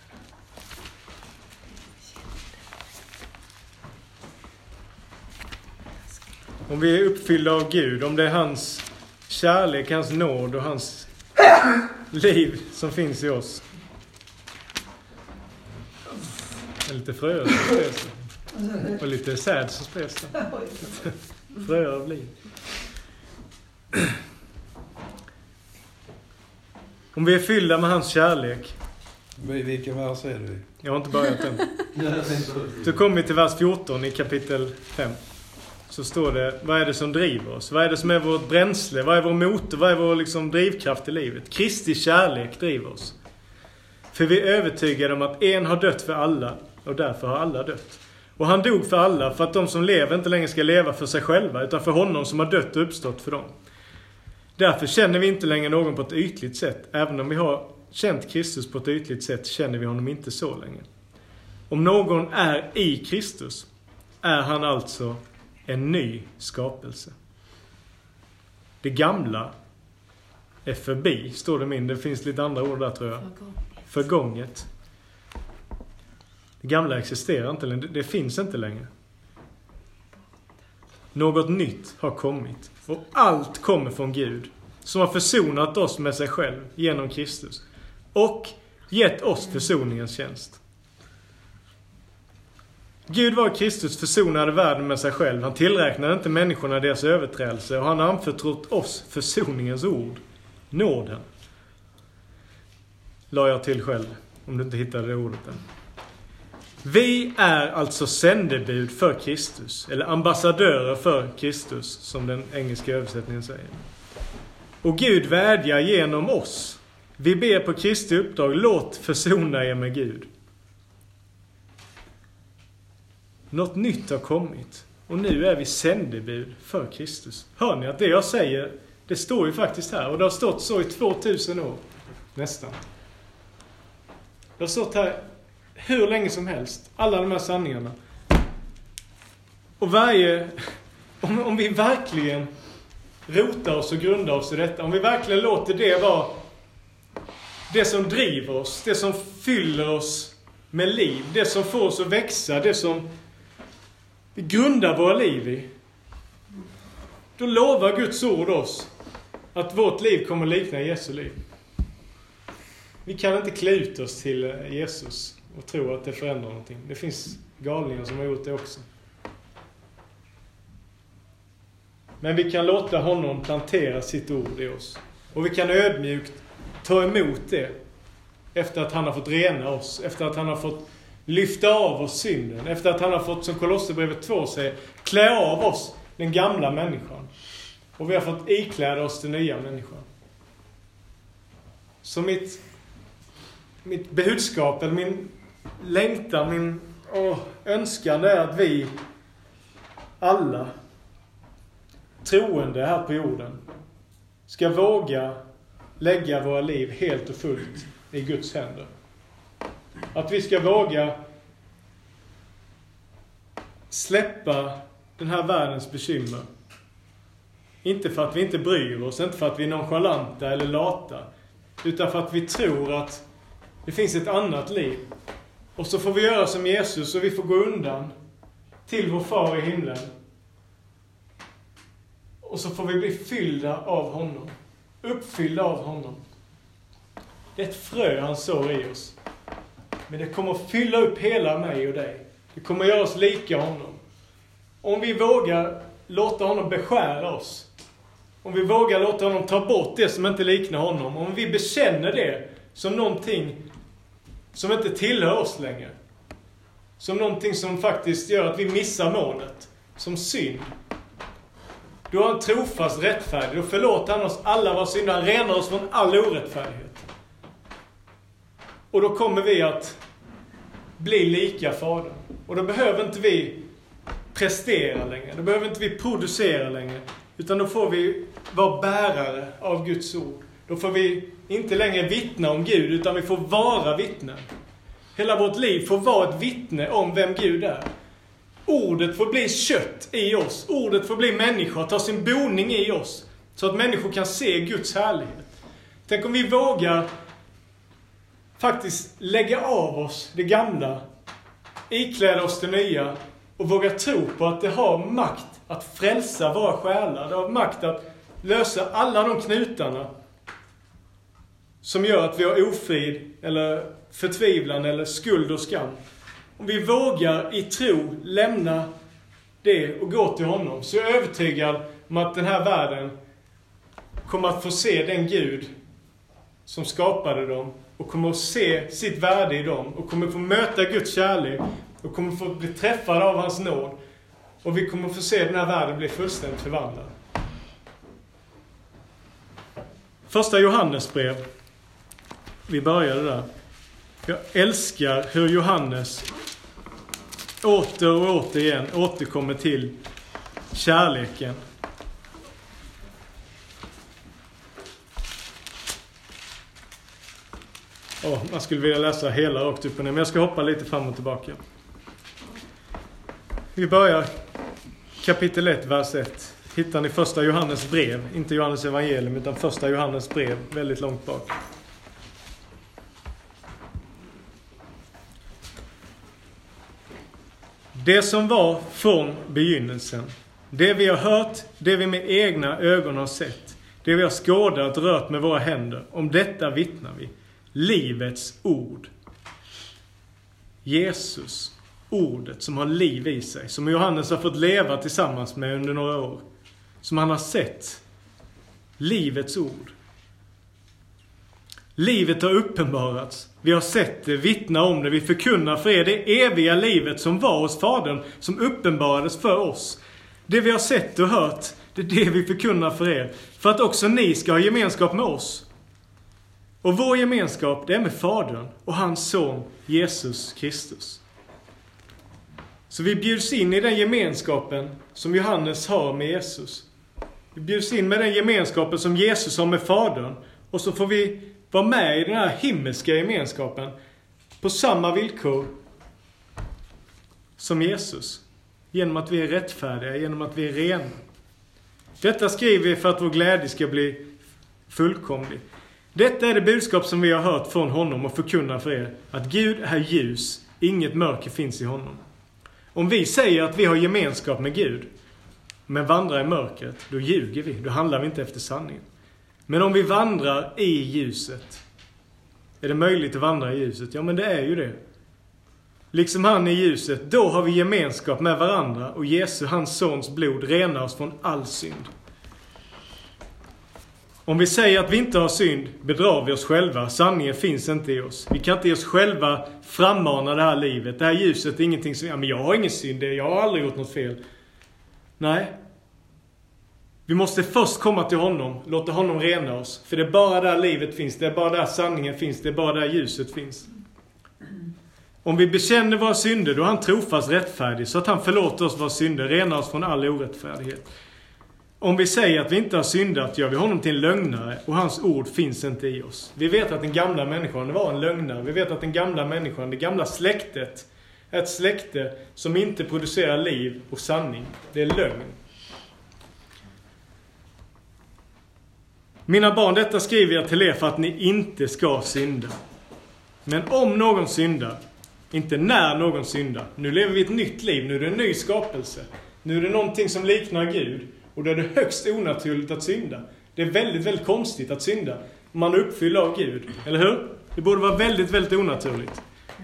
Om vi är uppfyllda av Gud, om det är hans kärlek, hans nåd och hans liv som finns i oss. Det är lite fröer som spreds det. Och lite säd som spreds det. Fröer av liv. Om vi är fyllda med hans kärlek. Vilken vers är du? Jag har inte börjat än. Så kommer vi till vers fjorton i kapitel fem. Så står det, vad är det som driver oss? Vad är det som är vårt bränsle? Vad är vår motor? Vad är vår liksom drivkraft i livet? Kristi kärlek driver oss. För vi är övertygade om att en har dött för alla och därför har alla dött. Och han dog för alla för att de som lever inte längre ska leva för sig själva utan för honom som har dött och uppstått för dem. Därför känner vi inte längre någon på ett ytligt sätt. Även om vi har känt Kristus på ett ytligt sätt känner vi honom inte så länge. Om någon är i Kristus är han alltså en ny skapelse. Det gamla är förbi, står det min. Det finns lite andra ord där tror jag. Förgånget. Förgånget. Det gamla existerar inte längre. Det finns inte längre. Något nytt har kommit. Och allt kommer från Gud. Som har försonat oss med sig själv genom Kristus. Och gett oss försoningens tjänst. Gud var Kristus försonade världen med sig själv. Han tillräknade inte människorna deras överträdelse. Och han har anförtrott oss försoningens ord. Nåden. La jag till själv. Om du inte hittade det ordet än. Vi är alltså sändebud för Kristus. Eller ambassadörer för Kristus. Som den engelska översättningen säger. Och Gud vädjar genom oss. Vi ber på Kristi uppdrag. Låt försona er med Gud. Något nytt har kommit. Och nu är vi sändebud för Kristus. Hör ni att det jag säger, det står ju faktiskt här. Och det har stått så i tvåtusen år. Nästan. Det har stått här hur länge som helst. Alla de här sanningarna. Och varje... Om, om vi verkligen rotar oss och grundar oss i detta. Om vi verkligen låter det vara det som driver oss. Det som fyller oss med liv. Det som får oss att växa. Det som vi grundar våra liv i. Då lovar Guds ord oss att vårt liv kommer likna Jesu liv. Vi kan inte klä ut oss till Jesus och tro att det förändrar någonting. Det finns galningar som har gjort det också. Men vi kan låta honom plantera sitt ord i oss. Och vi kan ödmjukt ta emot det efter att han har fått rena oss. Efter att han har fått lyfta av oss synden. Efter att han har fått, som Kolosserbrevet två säger, klä av oss den gamla människan. Och vi har fått ikläda oss den nya människan. Så mitt, mitt budskap, eller min längtan, min åh, önskan är att vi alla troende här på jorden ska våga lägga våra liv helt och fullt i Guds händer. Att vi ska våga släppa den här världens bekymmer. Inte för att vi inte bryr oss, inte för att vi är nonchalanta eller lata, utan för att vi tror att det finns ett annat liv. Och så får vi göra som Jesus, och vi får gå undan till vår far i himlen. Och så får vi bli fyllda av honom. Uppfyllda av honom. Det är ett frö han sår i oss. Men det kommer att fylla upp hela mig och dig. Det kommer att göra oss lika honom. Om vi vågar låta honom beskära oss. Om vi vågar låta honom ta bort det som inte liknar honom. Om vi bekänner det som någonting som inte tillhör oss längre. Som någonting som faktiskt gör att vi missar målet. Som synd. Då är han trofast rättfärdig. Då förlåter han oss alla våra synder. Han renar oss från all orättfärdighet. Och då kommer vi att bli lika Fadern. Och då behöver inte vi prestera längre. Då behöver inte vi producera längre. Utan då får vi vara bärare av Guds ord. Då får vi inte längre vittna om Gud, utan vi får vara vittnen. Hela vårt liv får vara ett vittne om vem Gud är. Ordet får bli kött i oss. Ordet får bli människa, ta sin boning i oss. Så att människor kan se Guds härlighet. Tänk om vi vågar faktiskt lägga av oss det gamla, ikläda oss det nya och våga tro på att det har makt att frälsa våra själar. Det har makt att lösa alla de knutarna som gör att vi har ofrid eller förtvivlan eller skuld och skam. Om vi vågar i tro lämna det och gå till honom, så är jag övertygad om att den här världen kommer att få se den Gud som skapade dem och kommer att se sitt värde i dem och kommer att få möta Guds kärlek och kommer att få bli träffade av hans nåd, och vi kommer att få se den här världen bli fullständigt förvandlad. Första Johannesbrev, vi började där. Jag älskar hur Johannes åter och återigen återkommer till kärleken. Oh, man skulle vilja läsa hela rakt upp och ner, men jag ska hoppa lite fram och tillbaka. Vi börjar kapitel ett, vers ett. Hittar ni första Johannes brev, inte Johannes evangelium utan första Johannes brev, väldigt långt bak. Det som var från begynnelsen, det vi har hört, det vi med egna ögon har sett, det vi har skådat, rört med våra händer, om detta vittnar vi. Livets ord. Jesus, ordet som har liv i sig, som Johannes har fått leva tillsammans med under några år, som han har sett. Livets ord. Livet har uppenbarats. Vi har sett det, vittna om det, vi förkunnar för er det eviga livet som var hos Fadern, som uppenbarades för oss. Det vi har sett och hört, det är det vi förkunnar för er, för att också ni ska ha gemenskap med oss. Och vår gemenskap, det är med Fadern och hans son Jesus Kristus. Så vi bjuds in i den gemenskapen som Johannes har med Jesus. Vi bjuds in med den gemenskapen som Jesus har med Fadern. Och så får vi vara med i den här himmelska gemenskapen på samma villkor som Jesus. Genom att vi är rättfärdiga, genom att vi är rena. Detta skriver vi för att vår glädje ska bli fullkomlig. Detta är det budskap som vi har hört från honom och förkunnar för er. Att Gud är ljus, inget mörker finns i honom. Om vi säger att vi har gemenskap med Gud, men vandrar i mörkret, då ljuger vi. Då handlar vi inte efter sanningen. Men om vi vandrar i ljuset, är det möjligt att vandra i ljuset? Ja, men det är ju det. liksom han i ljuset, då har vi gemenskap med varandra och Jesu, hans sons blod, renar oss från all synd. Om vi säger att vi inte har synd, bedrar vi oss själva. Sanningen finns inte i oss. Vi kan inte i oss själva frammana det här livet. Det här ljuset är ingenting som, ja men jag har ingen synd, jag har aldrig gjort något fel. Nej. Vi måste först komma till honom, låta honom rena oss. För det är bara där livet finns, det är bara där sanningen finns, det är bara där ljuset finns. Om vi bekänner våra synder, då är han trofast rättfärdig, så att han förlåter oss våra synder, renar oss från all orättfärdighet. Om vi säger att vi inte har syndat, gör vi honom till en lögnare, och hans ord finns inte i oss. Vi vet att den gamla människan var en lögnare. Vi vet att den gamla människan, det gamla släktet, är ett släkte som inte producerar liv och sanning. Det är lögn. Mina barn, detta skriver jag till er för att ni inte ska synda. Men om någon syndar, inte när någon syndar. Nu lever vi ett nytt liv, nu är det en ny skapelse. Nu är det någonting som liknar Gud. Och då är det högst onaturligt att synda. Det är väldigt, väldigt konstigt att synda. Man är uppfylld av Gud, eller hur? Det borde vara väldigt, väldigt onaturligt.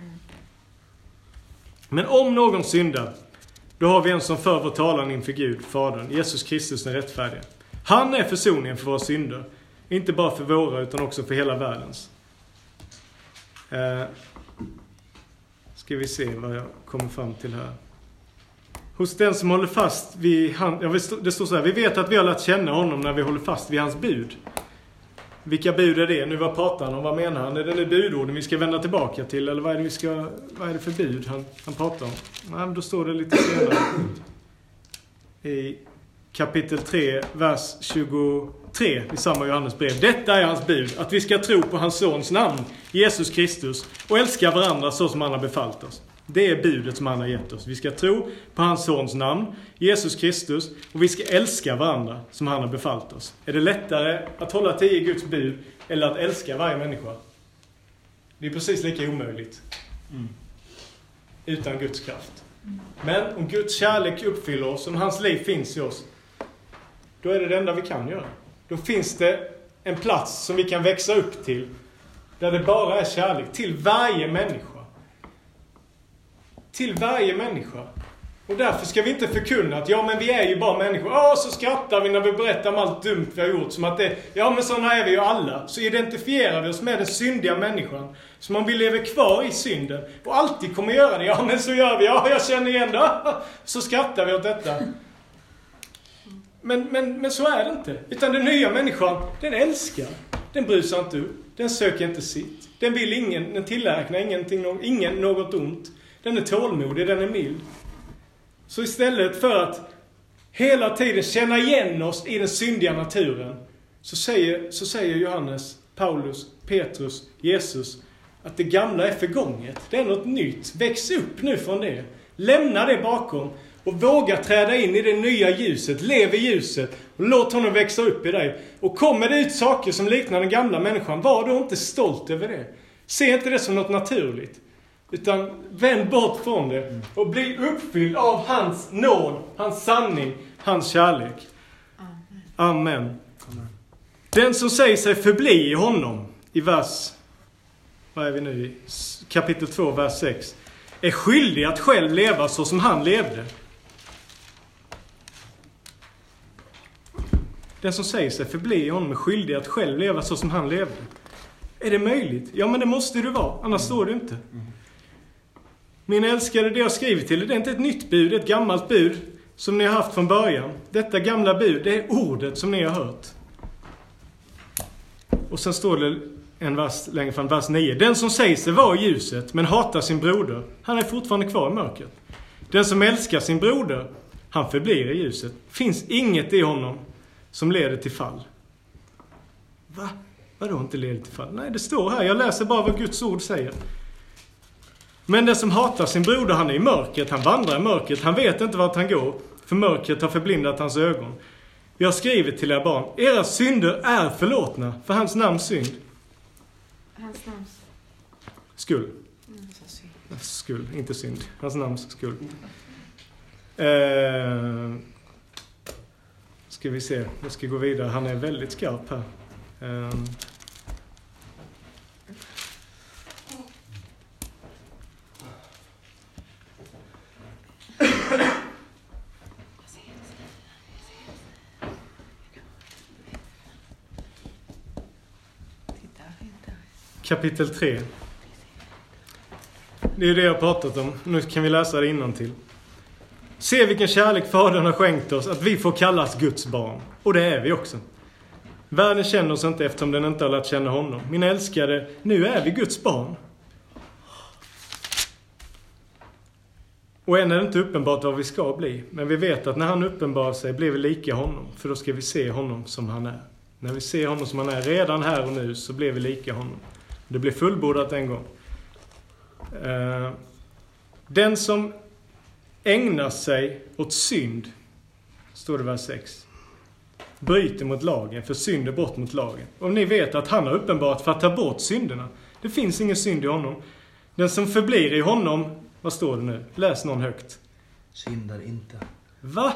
Men om någon syndar, då har vi en som för vår talan inför Gud, Fadern, Jesus Kristus den rättfärdige. Han är försoningen för våra synder. Inte bara för våra, utan också för hela världens. Eh, ska vi se vad jag kommer fram till här. Hos den som håller fast vid han, ja, det står så här, vi vet att vi har lärt känna honom när vi håller fast vid hans bud. Vilka bud är det? Nu vad pratar han om? Vad menar han? Är det det budorden vi ska vända tillbaka till? Eller vad är det, vi ska, vad är det för bud han, han pratar om? Nej, men då står det lite senare. I kapitel tre, vers tjugotre i samma Johannes brev. Detta är hans bud, att vi ska tro på hans sons namn, Jesus Kristus, och älska varandra så som han har befallt oss. Det är budet som han har gett oss. Vi ska tro på hans sons namn, Jesus Kristus, och vi ska älska varandra som han har befallt oss. Är det lättare att hålla tio Guds bud eller att älska varje människa? Det är precis lika omöjligt. Mm. Utan Guds kraft. Men om Guds kärlek uppfyller oss, om hans liv finns i oss, då är det det enda vi kan göra. Då finns det en plats som vi kan växa upp till, där det bara är kärlek till varje människa. Till varje människa. Och därför ska vi inte förkunna att ja men vi är ju bara människor. Åh, så skrattar vi när vi berättar om allt dumt vi har gjort. Som att det, ja men sådana är vi ju alla. Så identifierar vi oss med den syndiga människan. Som om vi lever kvar i synden. Och alltid kommer göra det. Ja men så gör vi. Ja, jag känner igen det. Så skrattar vi åt detta. Men, men, men så är det inte. Utan den nya människan, den älskar. Den bryr sig inte upp. Den söker inte sitt. Den vill ingen, den tilläknar ingenting, ingen något ont. Den är tålmodig, den är mild. Så istället för att hela tiden känna igen oss i den syndiga naturen, så säger, så säger Johannes, Paulus, Petrus, Jesus att det gamla är förgånget. Det är något nytt. Väx upp nu från det. Lämna det bakom och våga träda in i det nya ljuset. Lev i ljuset och låt honom växa upp i dig. Och kommer det ut saker som liknar den gamla människan, var då inte stolt över det. Se inte det som något naturligt. Utan vänd bort från det och bli uppfylld av hans nåd, hans sanning, hans kärlek. Amen. Amen. Den som säger sig förbli i honom, i vers, vad är vi nu i? Kapitel två, vers sex, är skyldig att själv leva så som han levde. Den som säger sig förbli i honom är skyldig att själv leva så som han levde. Är det möjligt? Ja, men det måste det vara, annars står det inte. Min älskade, det jag skrivit till er, det är inte ett nytt bud, det är ett gammalt bud som ni har haft från början. Detta gamla bud, det är ordet som ni har hört. Och sen står det en vers längre fram, vers nio. Den som säger sig vara i ljuset men hatar sin broder, han är fortfarande kvar i mörkret. Den som älskar sin broder, han förblir i ljuset. Finns inget i honom som leder till fall. Va? Vadå inte leder till fall? Nej, det står här. Jag läser bara vad Guds ord säger. Men den som hatar sin broder, han är i mörkret. Han vandrar i mörkret. Han vet inte vart han går. För mörkret har förblindat hans ögon. Vi har skrivit till er barn. Era synder är förlåtna för hans namns synd. Hans namns skull. Mm, skull, inte synd. Hans namns skull. Eh, ska vi se. Jag ska gå vidare. Han är väldigt skarp här. Eh, kapitel tre. Det är det jag har pratat om. Nu kan vi läsa det innantill. Se vilken kärlek Fadern har skänkt oss, att vi får kallas Guds barn. Och det är vi också. Världen känner oss inte eftersom den inte har lärt känna honom. Min älskade, nu är vi Guds barn. Och än är det inte uppenbart vad vi ska bli. Men vi vet att när han uppenbarar sig blir vi lika honom. För då ska vi se honom som han är. När vi ser honom som han är redan här och nu så blir vi lika honom. Det blir fullbordat en gång. Uh, den som ägnar sig åt synd, står det vers sex, bryter mot lagen, för synd är brott mot lagen. Och ni vet att han har uppenbarat för att ta bort synderna. Det finns ingen synd i honom. Den som förblir i honom, vad står det nu? Läs någon högt. Syndar inte. Va?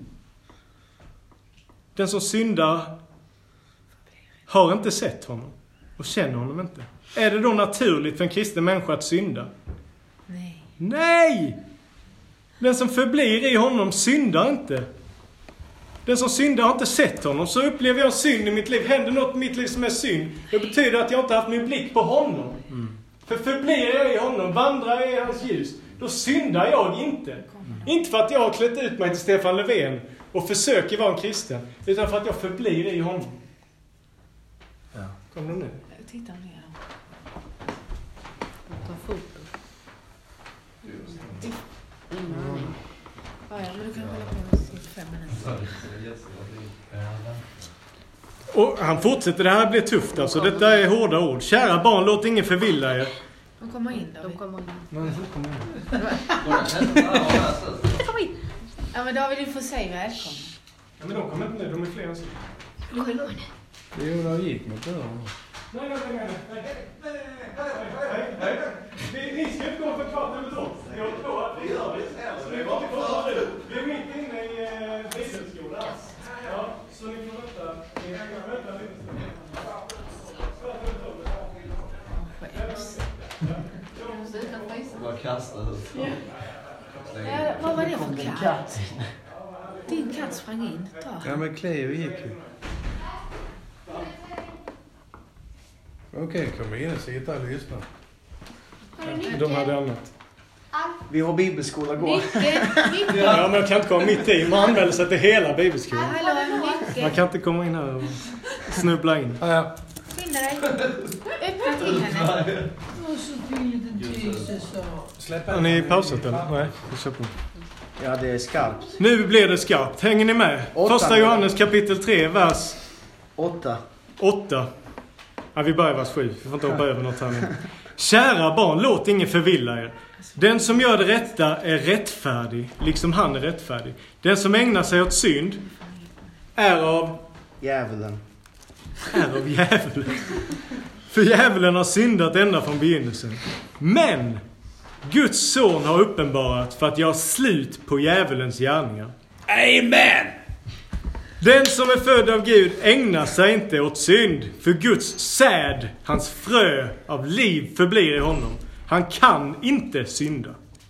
Den som syndar har inte sett honom och känner honom inte. Är det då naturligt för en kristen människa att synda? Nej. Nej! Den som förblir i honom syndar inte. Den som syndar har inte sett honom. Så upplever jag synd i mitt liv. Händer något i mitt liv som är synd, det betyder att jag inte haft min blick på honom. Mm. För förblir jag i honom, vandrar jag i hans ljus, då syndar jag inte. Inte för att jag har klätt ut mig till Stefan Löfven och försöker vara en kristen, utan för att jag förblir i honom. Ja. Kom du nu? Titta ner. Ta foto. Mm. Ja, men du kan hålla på i fem minuter. Och han fortsätter, det här blir tufft alltså. Detta är hårda ord. Kära barn, låt ingen förvilla er. De kommer in då. De kommer in. Men så kommer Kom in. Ja, men David, du får säga välkommen. Ja, men de kommer inte nu, de är fler än så. Kom in. Jo, det gick mot dörren. Nej, nej, nej, nej, nej, nej, nej. Ni ska inte gå för klart över dem. Jag tror att vi gör det. Vi är mitt inne i bibelskolan. Ja, så ni får vänta. Ni kan vänta lite. Bara kasta ut. Ja, vad var det för katt? Din katt sprang in. Ta. Ja, men Cleo gick ju. Okej, kom in och sitta och lyssna. De hade annat. Vi har bibelskola går. Ja, men jag kan inte komma mitt i. Man anmäler sig till hela bibelskolan. Hallå, Micke. Man kan inte komma in här och snubbla in. Ja, ja. Skynda dig. Öppna till henne. Har ni pausat eller? Nej, vi kör på. Ja, det är skarpt. Nu blir det skarpt. Hänger ni med? Åtta. Första Johannes kapitel tre, vers Åtta. åtta. Ja, vi börjar vers sju. Vi får inte hoppa över något här nu. Kära barn, låt ingen förvilla er. Den som gör det rätta är rättfärdig, liksom han är rättfärdig. Den som ägnar sig åt synd är av Djävulen. Är av djävulen. För djävulen har syndat ända från begynnelsen. Men Guds son har uppenbarat för att göra slut på djävulens gärningar. Amen! Den som är född av Gud ägnar sig inte åt synd. För Guds säd, hans frö av liv förblir i honom. Han kan inte synda.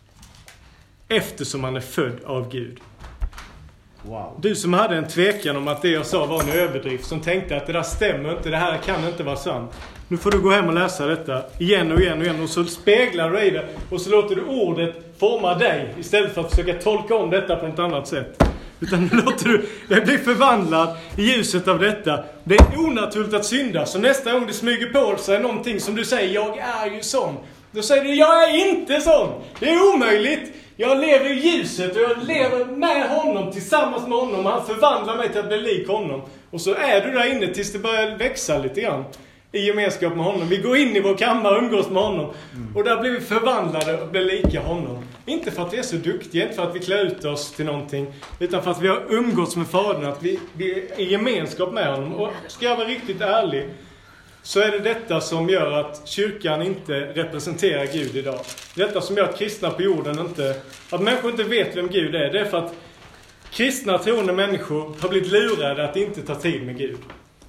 Eftersom han är född av Gud. Wow. Du som hade en tvekan om att det jag sa var en överdrift, som tänkte att det där stämmer inte, det här kan inte vara sant. Nu får du gå hem och läsa detta igen och igen och igen, och så speglar du i det och så låter du ordet forma dig istället för att försöka tolka om detta på något annat sätt. Utan nu låter du det bli förvandlad i ljuset av detta. Det är onaturligt att synda, så nästa gång du smyger på sig någonting som du säger, jag är ju sån, då säger du, jag är inte sån. Det är omöjligt. Jag lever i ljuset och jag lever med honom, tillsammans med honom. Han förvandlar mig till att bli lik honom. Och så är du där inne tills det börjar växa lite grann i gemenskap med honom. Vi går in i vår kammare och umgås med honom. Mm. Och där blir vi förvandlade och blir lika honom. Inte för att vi är så duktiga, inte för att vi klär ut oss till någonting, utan för att vi har umgås med Fadern, att vi, vi är i gemenskap med honom. Och ska jag vara riktigt ärlig, så är det detta som gör att kyrkan inte representerar Gud idag. Detta som gör att kristna på jorden inte, att människor inte vet vem Gud är. Det är för att kristna troende människor har blivit lurade att inte ta tid med Gud.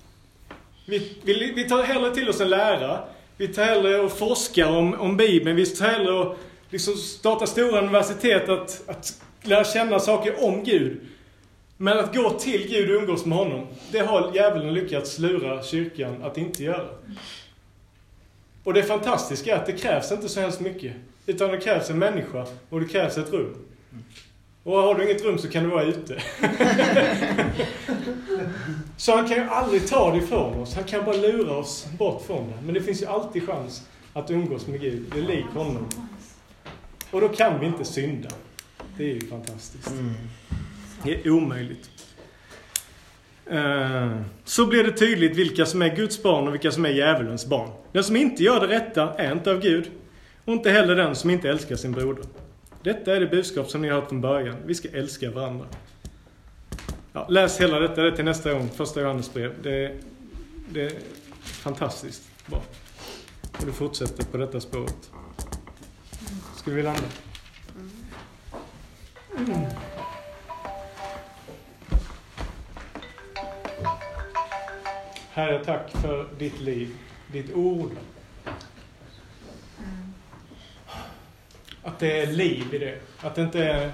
Vi, vi, vi tar hellre till oss en lära. Vi tar hellre och forskar om, om Bibeln. Vi tar hellre och liksom starta stora universitet att, att lära känna saker om Gud. Men att gå till Gud och umgås med honom, det har djävulen lyckats lura kyrkan att inte göra. Och det fantastiska är att det krävs inte så hemskt mycket. Utan det krävs en människa och det krävs ett rum. Och har du inget rum så kan du vara ute. Så han kan ju aldrig ta det ifrån oss. Han kan bara lura oss bort från det. Men det finns ju alltid chans att umgås med Gud. Det är lik honom. Och då kan vi inte synda. Det är ju fantastiskt. Mm. Det är omöjligt. Uh, så blir det tydligt vilka som är Guds barn och vilka som är djävulens barn. Den som inte gör det rätta är inte av Gud. Och inte heller den som inte älskar sin broder. Detta är det budskap som ni har hört från början. Vi ska älska varandra. Ja, läs hela detta det till nästa gång. Första Johannes brev. Det, det är fantastiskt bra. Och du fortsätter på detta spåret. Ska vi landa? Mm. Herre, tack för ditt liv. Ditt ord. Att det är liv i det. Att det inte är...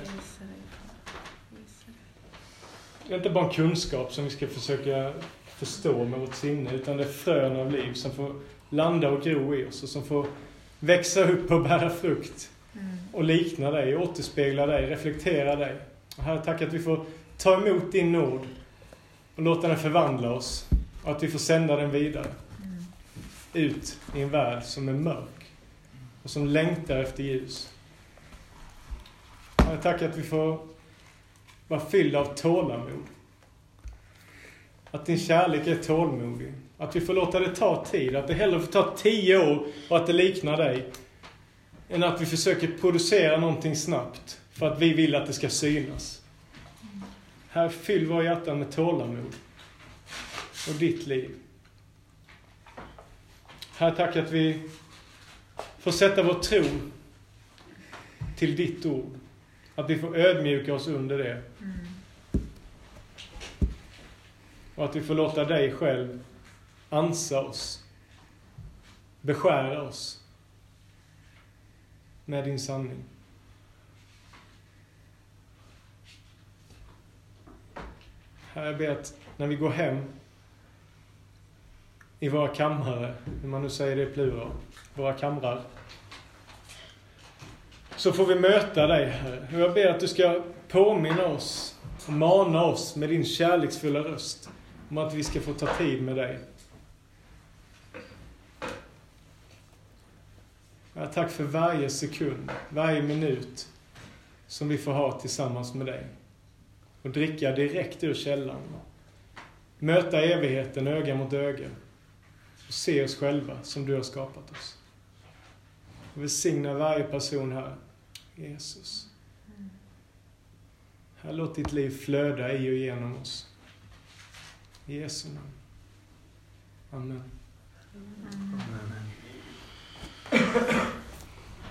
Det är inte bara en kunskap som vi ska försöka förstå med vårt sinne. Utan det är frön av liv som får landa och gro i oss. Och som får växa upp och bära frukt. Och likna dig, återspegla dig, reflektera dig. Och Herre, tack att vi får ta emot din nåd. Och låta den förvandla oss. Och att vi får sända den vidare. Ut i en värld som är mörk. Och som längtar efter ljus. Herre, tack att vi får vara fyllda av tålamod. Att din kärlek är tålmodig. Att vi får låta det ta tid. Att det hellre får ta tio år och att det liknar dig. Än att vi försöker producera någonting snabbt. För att vi vill att det ska synas. Här fyll våra hjärtan med tålamod. Och ditt liv. Här tack att vi får sätta vår tro till ditt ord. Att vi får ödmjuka oss under det. Mm. Och att vi får låta dig själv ansa oss. Beskära oss. Med din sanning. Här jag ber att när vi går hem i våra kamrar, hur man nu säger det i plural, våra kamrar, så får vi möta dig, Herre. Och jag ber att du ska påminna oss och mana oss med din kärleksfulla röst om att vi ska få ta tid med dig. Ja, tack för varje sekund, varje minut som vi får ha tillsammans med dig. Och dricka direkt ur källan. Möta evigheten öga mot öga. Och se oss själva som du har skapat oss. Och välsigna varje person här. Jesus. Här låt ditt liv flöda i och genom oss. I Jesu namn. Amen. Amen.